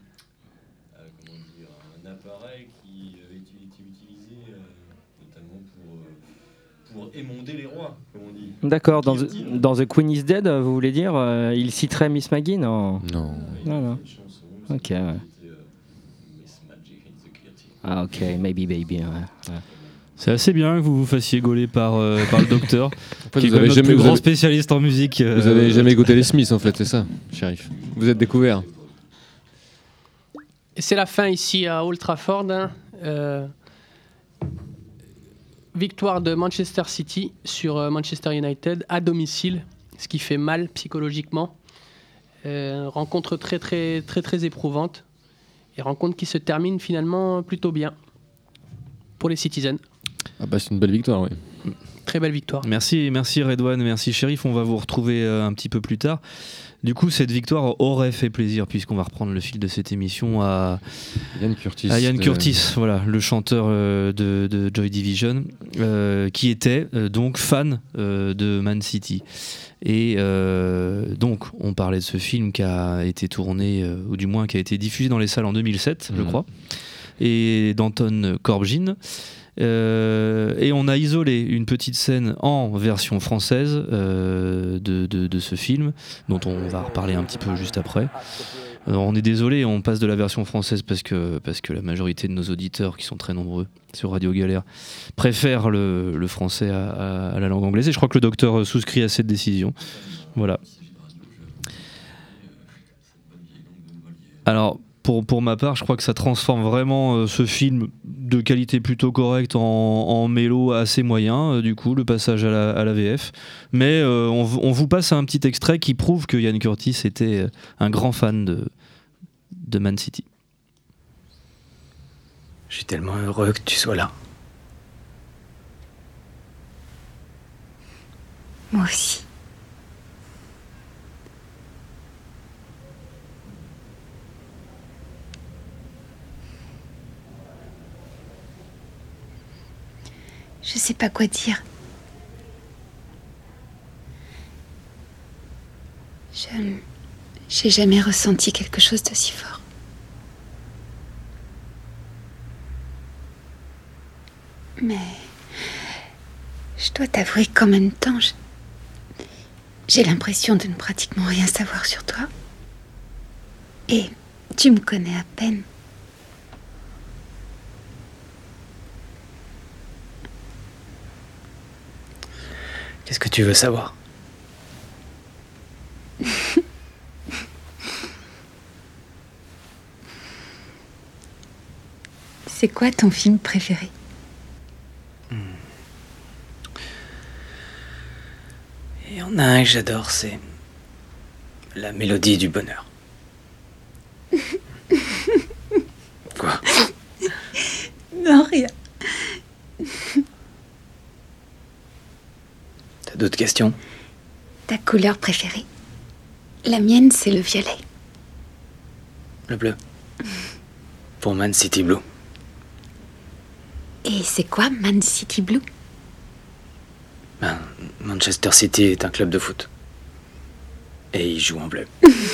un appareil qui était utilisé notamment pour émonder les rois, comme on dit. D'accord, dans The Queen is Dead, vous voulez dire, il citerait Miss Maggie, non? Non. Ok, ouais. Ah ok, maybe baby, ouais. C'est assez bien que vous vous fassiez gauler par le docteur, en fait, qui est quand même notre plus grand spécialiste en musique. Vous avez jamais goûté les Smiths, en fait, c'est ça, shérif. Vous êtes découvert. Et c'est la fin ici à Old Trafford. Victoire de Manchester City sur Manchester United à domicile, ce qui fait mal psychologiquement. Rencontre très très très très éprouvante, et rencontre qui se termine finalement plutôt bien pour les Citizens. Ah bah c'est une belle victoire, oui. Très belle victoire. Merci Redouane, merci Shérif, on va vous retrouver un petit peu plus tard. Du coup, cette victoire aurait fait plaisir, puisqu'on va reprendre le fil de cette émission à Ian Curtis. Curtis, voilà, le chanteur de Joy Division, qui était donc fan de Man City. Et donc, on parlait de ce film qui a été tourné, ou du moins qui a été diffusé dans les salles en 2007, je crois, et d'Anton Corbijn. Et on a isolé une petite scène en version française de ce film, dont on va reparler un petit peu juste après. On est désolé, on passe de la version française parce que la majorité de nos auditeurs, qui sont très nombreux sur Radio Galère, préfèrent le français à la langue anglaise. Et je crois que le docteur souscrit à cette décision. Voilà. Alors, pour ma part, je crois que ça transforme vraiment ce film de qualité plutôt correcte en mélo assez moyen, du coup, le passage à la VF. Mais on vous passe un petit extrait qui prouve que Ian Curtis était un grand fan de Man City. Je suis tellement heureux que tu sois là. Moi aussi. Je sais pas quoi dire. J'ai jamais ressenti quelque chose d'aussi fort. Mais je dois t'avouer qu'en même temps, j'ai l'impression de ne pratiquement rien savoir sur toi. Et tu me connais à peine. Qu'est-ce que tu veux savoir? C'est quoi ton film préféré? Il y en a un que j'adore, c'est La Mélodie du Bonheur. Quoi? Non, rien. T'as d'autres questions? Ta couleur préférée? La mienne, c'est le violet. Le bleu. Pour Man City Blue. Et c'est quoi Man City Blue? Manchester City est un club de foot. Et il joue en bleu.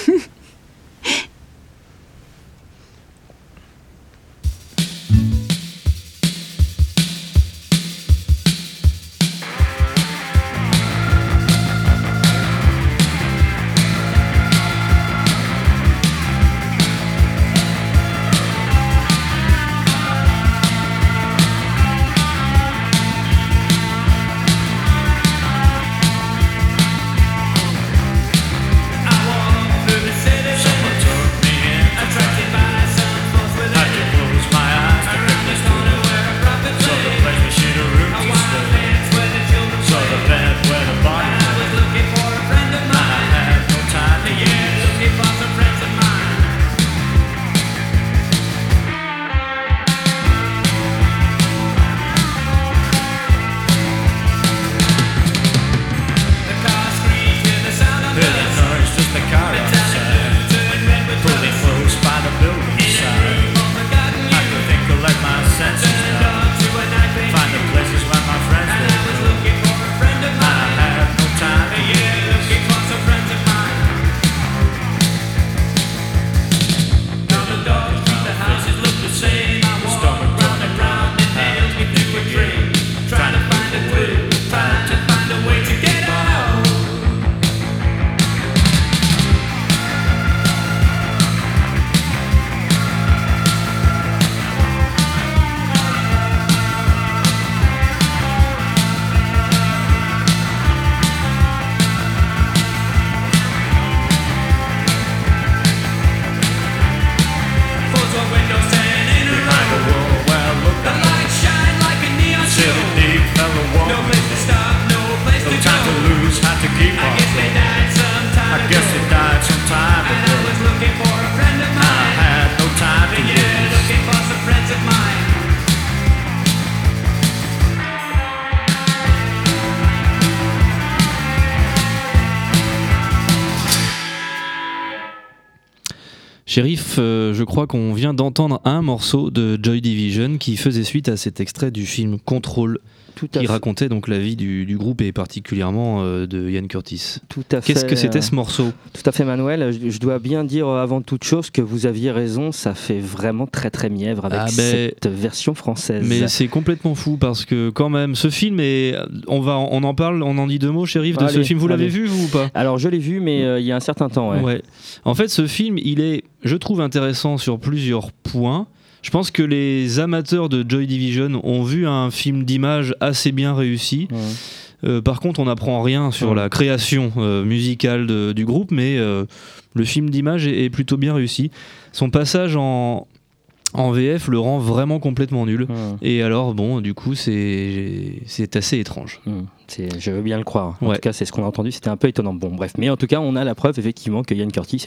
Shérif, je crois qu'on vient d'entendre un morceau de Joy Division qui faisait suite à cet extrait du film Control, qui racontait donc la vie du groupe et particulièrement de Ian Curtis. Tout à fait. Qu'est-ce que c'était ce morceau? Tout à fait, Manuel. Je dois bien dire avant toute chose que vous aviez raison, ça fait vraiment très très mièvre avec cette version française. Mais c'est complètement fou parce que quand même, ce film est... On en parle, on en dit deux mots, Shérif, de ce film. Vous l'avez vu, vous, ou pas? Alors je l'ai vu, mais il y a un certain temps. Ouais. En fait, ce film, il est, je trouve, intéressant sur plusieurs points. Je pense que les amateurs de Joy Division ont vu un film d'image assez bien réussi. Par contre, on n'apprend rien sur la création musicale du groupe, mais le film d'image est plutôt bien réussi. Son passage en VF le rend vraiment complètement nul. Et alors, bon, du coup, c'est assez étrange. Je veux bien le croire. En tout cas, c'est ce qu'on a entendu. C'était un peu étonnant. Bon, bref. Mais en tout cas, on a la preuve effectivement que Ian Curtis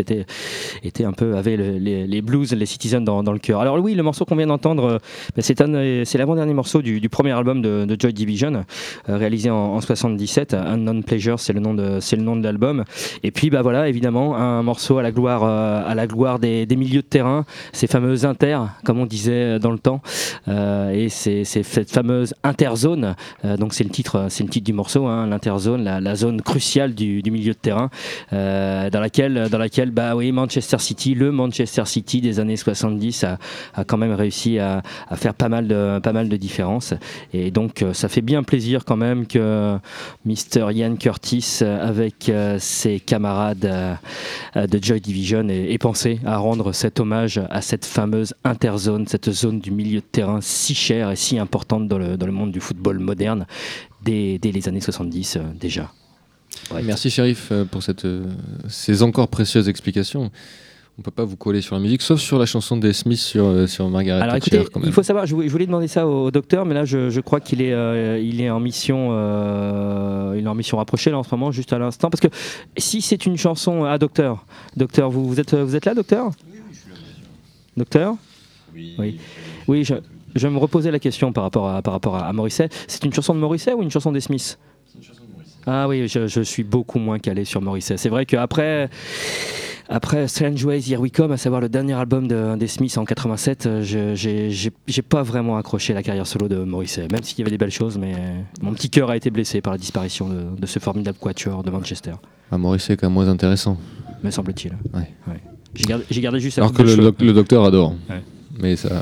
avait les blues, les Citizens dans le cœur. Alors oui, le morceau qu'on vient d'entendre, c'est l'avant-dernier morceau du premier album de Joy Division, réalisé en 77. Unknown Pleasure, c'est le nom de l'album. Et puis, voilà, évidemment, un morceau à la gloire des milieux de terrain, ces fameuses inter, comme on disait dans le temps. Et c'est cette fameuse interzone. Donc c'est le titre du morceau, l'interzone, la zone cruciale du milieu de terrain, dans laquelle Manchester City, le Manchester City des années 70 a quand même réussi à faire pas mal de différences. Et donc ça fait bien plaisir quand même que Mr. Ian Curtis avec ses camarades de Joy Division ait pensé à rendre cet hommage à cette fameuse interzone, cette zone du milieu de terrain si chère et si importante dans le monde du football moderne. dès les années 70 déjà. Ouais. Merci Shérif pour ces encore précieuses explications. On ne peut pas vous coller sur la musique, sauf sur la chanson des Smiths sur Margaret Alors Thatcher. écoutez, il faut savoir, je voulais demander ça au docteur, mais là je crois qu'il est en mission, il est en mission rapprochée là en ce moment, juste à l'instant, parce que si c'est une chanson à docteur, vous êtes là, docteur ? Oui, je suis là. Docteur ? Oui. Je me reposais la question par rapport à Morrissey. C'est une chanson de Morrissey ou une chanson des Smiths ? C'est une chanson de Morrissey. Ah oui, je suis beaucoup moins calé sur Morrissey. C'est vrai qu'après Strange Ways, Here We Come, à savoir le dernier album des Smiths en 87, j'ai pas vraiment accroché la carrière solo de Morrissey, même s'il y avait des belles choses, mais mon petit cœur a été blessé par la disparition de ce formidable quatuor de Manchester. Morrissey est quand même moins intéressant. Me semble-t-il. Ouais. J'ai gardé juste alors que le docteur adore. Ouais. Mais ça...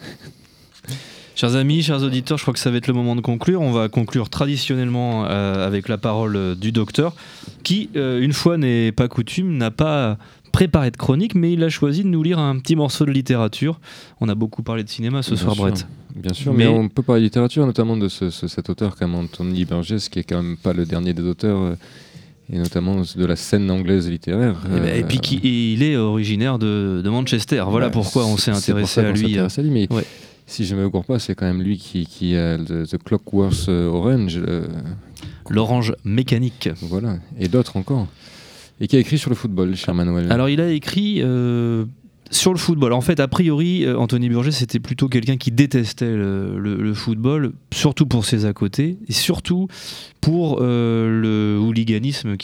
Chers amis, chers auditeurs, je crois que ça va être le moment de conclure. On va conclure traditionnellement avec la parole du docteur, qui, une fois n'est pas coutume, n'a pas préparé de chronique, mais il a choisi de nous lire un petit morceau de littérature. On a beaucoup parlé de cinéma ce soir, Brett. Bien sûr, mais on peut parler de littérature, notamment de cet auteur comme Anthony Burgess, qui est quand même pas le dernier des auteurs, et notamment de la scène anglaise littéraire. Et puis il est originaire de Manchester. Voilà pourquoi on s'est intéressé à lui. Mais si je ne me gourre pas, c'est quand même lui qui a The Clockwork Orange. L'orange mécanique. Voilà, et d'autres encore. Et qui a écrit sur le football, cher Manuel. Alors il a écrit sur le football. En fait, a priori, Anthony Burgess était plutôt quelqu'un qui détestait le football, surtout pour ses à côté, et surtout pour le hooliganisme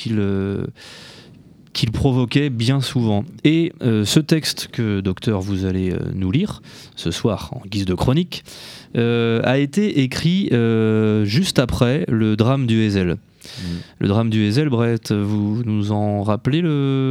qu'il provoquait bien souvent. Et ce texte que, docteur, vous allez nous lire ce soir en guise de chronique a été écrit juste après le drame du Heysel. Le drame du Heysel, Brett, vous nous en rappelez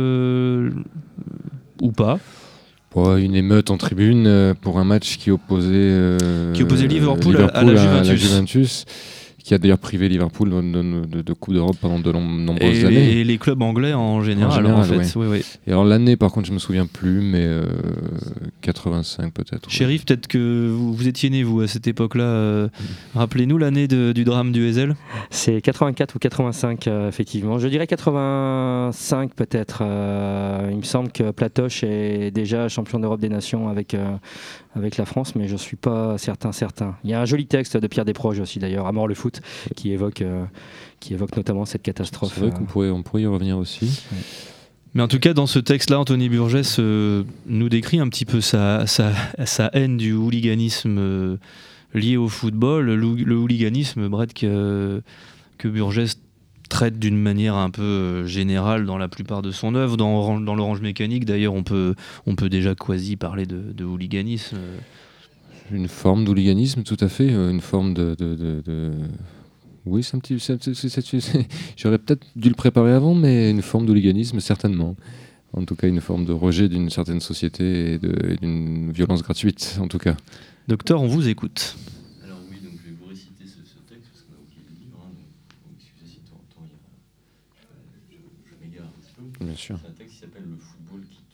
ou pas ? Une émeute en tribune pour un match qui opposait Liverpool à la Juventus. Qui a d'ailleurs privé Liverpool de Coupe d'Europe pendant de nombreuses années. Et les clubs anglais en général en fait. Ouais. Oui. Et alors l'année, par contre, je me souviens plus, mais 85 peut-être. Shérif, peut-être que vous étiez né, vous, à cette époque-là. Rappelez-nous l'année du drame du Heysel. C'est 84 ou 85, effectivement. Je dirais 85 peut-être. Il me semble que Platoche est déjà champion d'Europe des Nations avec la France, mais je ne suis pas certain. Il y a un joli texte de Pierre Desproges aussi, d'ailleurs, à mort le foot, qui évoque notamment cette catastrophe. C'est vrai qu'on pourrait y revenir aussi. Ouais. Mais en tout cas, dans ce texte-là, Anthony Burgess nous décrit un petit peu sa haine du hooliganisme lié au football. Le hooliganisme, Brett, que Burgess traite d'une manière un peu générale dans la plupart de son œuvre. Dans l'Orange mécanique, d'ailleurs, on peut déjà quasi parler de hooliganisme. Une forme d'hooliganisme, tout à fait. Une forme de... Oui, c'est un petit... J'aurais peut-être dû le préparer avant, mais une forme d'hooliganisme, certainement. En tout cas, une forme de rejet d'une certaine société et d'une violence gratuite, en tout cas. Docteur, on vous écoute. Alors oui, donc je vais vous réciter ce texte, parce qu'on a oublié le livre. Donc excusez si de temps en temps, je m'égare un petit peu. Bien sûr. C'est un texte qui s'appelle « Le football qui tue ».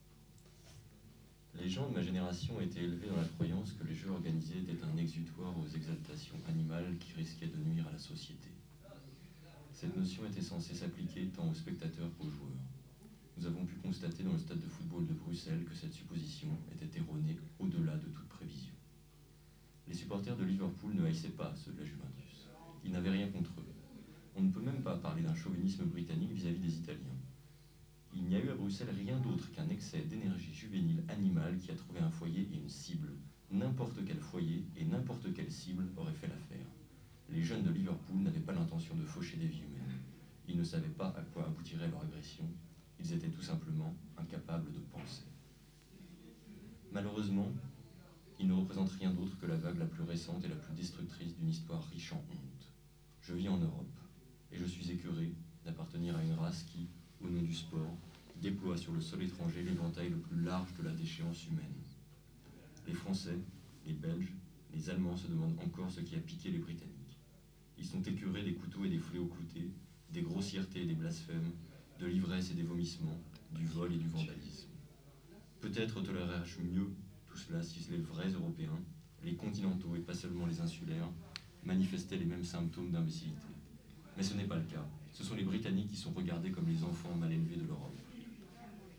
Les gens de ma génération étaient élevés dans la croyance que les jeux organisés étaient un exutoire aux exaltations animales qui risquaient de nuire à la société. Cette notion était censée s'appliquer tant aux spectateurs qu'aux joueurs. Nous avons pu constater dans le stade de football de Bruxelles que cette supposition était erronée au-delà de toute prévision. Les supporters de Liverpool ne haïssaient pas ceux de la Juventus. Ils n'avaient rien contre eux. On ne peut même pas parler d'un chauvinisme britannique vis-à-vis des Italiens. Il n'y a eu à Bruxelles rien d'autre qu'un excès d'énergie juvénile animale qui a trouvé un foyer et une cible. N'importe quel foyer et n'importe quelle cible aurait fait l'affaire. Les jeunes de Liverpool n'avaient pas l'intention de faucher des vies humaines. Ils ne savaient pas à quoi aboutirait leur agression. Ils étaient tout simplement incapables de penser. Malheureusement, ils ne représentent rien d'autre que la vague la plus récente et la plus destructrice d'une histoire riche en honte. Je vis en Europe, et je suis écœuré d'appartenir à une race qui, au nom du sport, déploie sur le sol étranger l'éventail le plus large de la déchéance humaine. Les Français, les Belges, les Allemands se demandent encore ce qui a piqué les Britanniques. Ils sont écœurés des couteaux et des fléaux cloutés, des grossièretés et des blasphèmes, de l'ivresse et des vomissements, du vol et du vandalisme. Peut-être tolérerais-je mieux tout cela si les vrais Européens, les continentaux et pas seulement les insulaires, manifestaient les mêmes symptômes d'imbécilité. Mais ce n'est pas le cas. Ce sont les Britanniques qui sont regardés comme les enfants mal élevés de l'Europe. Pourquoi ?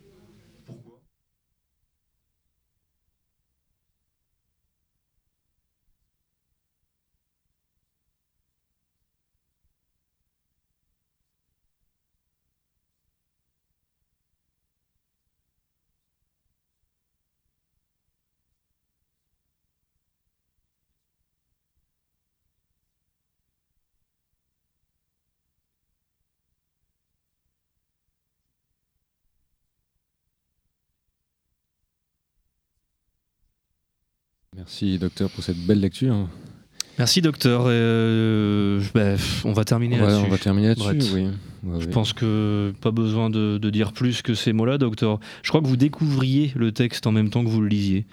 Merci docteur pour cette belle lecture. Merci docteur. On va terminer là-dessus. On va terminer là-dessus, oui. Je pense que pas besoin de dire plus que ces mots-là, docteur. Je crois que vous découvriez le texte en même temps que vous le lisiez.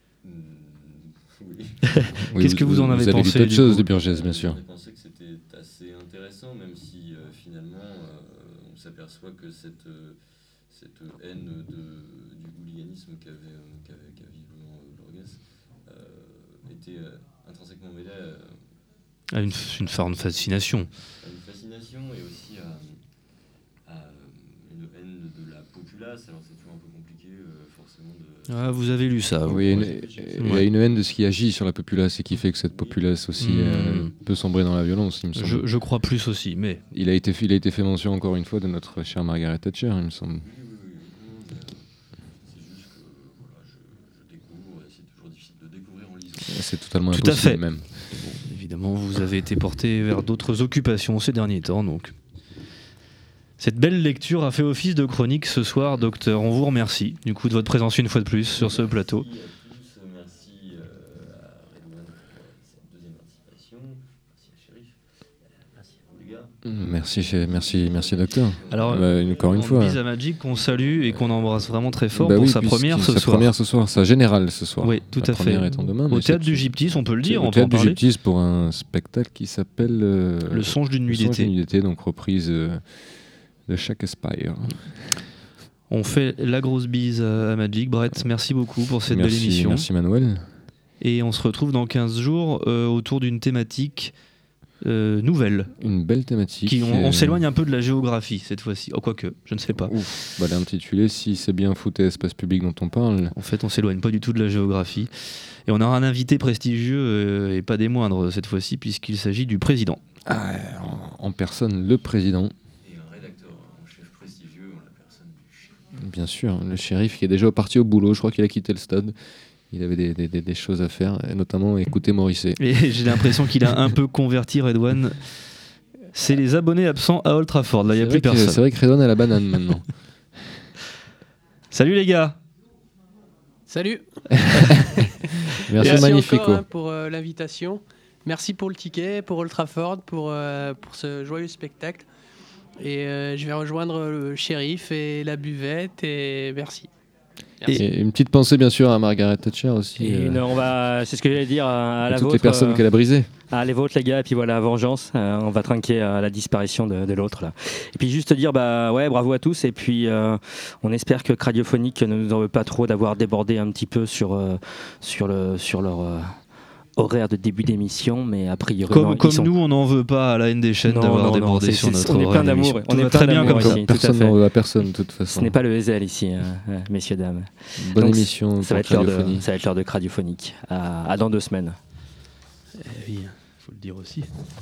Oui. Qu'est-ce que vous en avez pensé? Vous avez lu d'autres choses de Burgess, bien sûr. J'ai pensé que c'était assez intéressant, même si finalement on s'aperçoit que cette haine du hooliganisme qu'a vivement Burgess était intrinsèquement mêlée à une forme de fascination. À une fascination et aussi à une haine de la populace. Alors c'est toujours un peu compliqué forcément de... Ah, vous avez lu ça. Oui, il y a une haine de ce qui agit sur la populace et qui fait que cette populace aussi peut sombrer dans la violence, il me semble. Je crois plus aussi, mais... Il a été fait mention encore une fois de notre chère Margaret Thatcher, il me semble. C'est totalement impossible. Tout à fait. Même. Bon, évidemment, vous avez été porté vers d'autres occupations ces derniers temps, donc. Cette belle lecture a fait office de chronique ce soir, docteur. On vous remercie du coup de votre présence une fois de plus sur ce plateau. Merci à tous, merci à Redouane pour cette deuxième participation, merci à Shérif, merci à vous les gars. Merci docteur. Alors, encore une fois. Bise à Magic qu'on salue et qu'on embrasse vraiment très fort pour sa première ce soir. Sa première ce soir, sa générale ce soir. Oui, tout à fait. Étant demain, au théâtre du Gyptis, on peut le dire. Au théâtre du Gyptis pour un spectacle qui s'appelle Le Songe d'une nuit d'été. Donc reprise de Shakespeare. On fait la grosse bise à Magic. Brett, merci beaucoup pour cette belle émission. Merci Manuel. Et on se retrouve dans 15 jours autour d'une thématique nouvelle. Une belle thématique. On s'éloigne un peu de la géographie cette fois-ci. Oh, quoique, je ne sais pas. L'intitulé, si c'est bien foot et espace public dont on parle. En fait, on s'éloigne pas du tout de la géographie. Et on aura un invité prestigieux et pas des moindres cette fois-ci, puisqu'il s'agit du président. En personne, le président. Bien sûr, le shérif qui est déjà parti au boulot, je crois qu'il a quitté le stade. Il avait des choses à faire, et notamment écouter Morrissey. Et j'ai l'impression qu'il a un peu converti Redouane. C'est les abonnés absents à Old Trafford, là il n'y a plus personne. C'est vrai que Redouane a la banane maintenant. Salut les gars. Salut. Merci Magnifico. Encore, pour l'invitation. Merci pour le ticket, pour Old Trafford, pour ce joyeux spectacle. Et je vais rejoindre le shérif et la buvette et merci. Et une petite pensée bien sûr à Margaret Thatcher aussi. C'est ce que j'allais dire à la toutes vôtre. Les personnes qu'elle a brisées. Les vôtres les gars, et puis voilà, vengeance. On va trinquer à la disparition de l'autre là. Et puis juste dire bravo à tous, et puis on espère que Radiophonique ne nous en veut pas trop d'avoir débordé un petit peu sur leur horaire de début d'émission, mais a priori comme nous on n'en veut pas à la haine des chaînes d'avoir débordé sur notre horaire. On est plein d'amour, on est très bien comme ça. Personne n'en veut à personne de toute façon. Ce n'est pas le Ezel ici, messieurs dames. Bonne émission. Ça va être l'heure de Radiophonique. À dans 2 semaines. Oui, faut le dire aussi.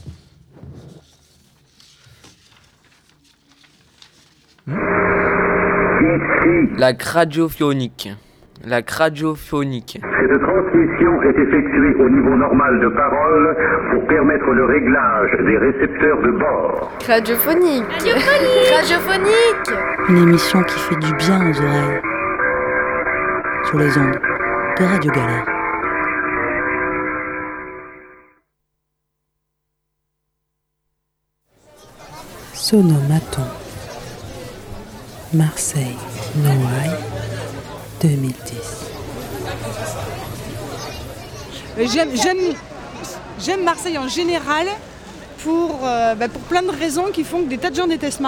La Radiophonique. Cette transmission est effectuée au niveau normal de parole pour permettre le réglage des récepteurs de bord. Radiophonique. Une émission qui fait du bien aux oreilles. Sur les ondes de Radio Galère. Sonomaton. Marseille, Noailles, 2010. J'aime Marseille en général pour plein de raisons qui font que des tas de gens détestent Marseille.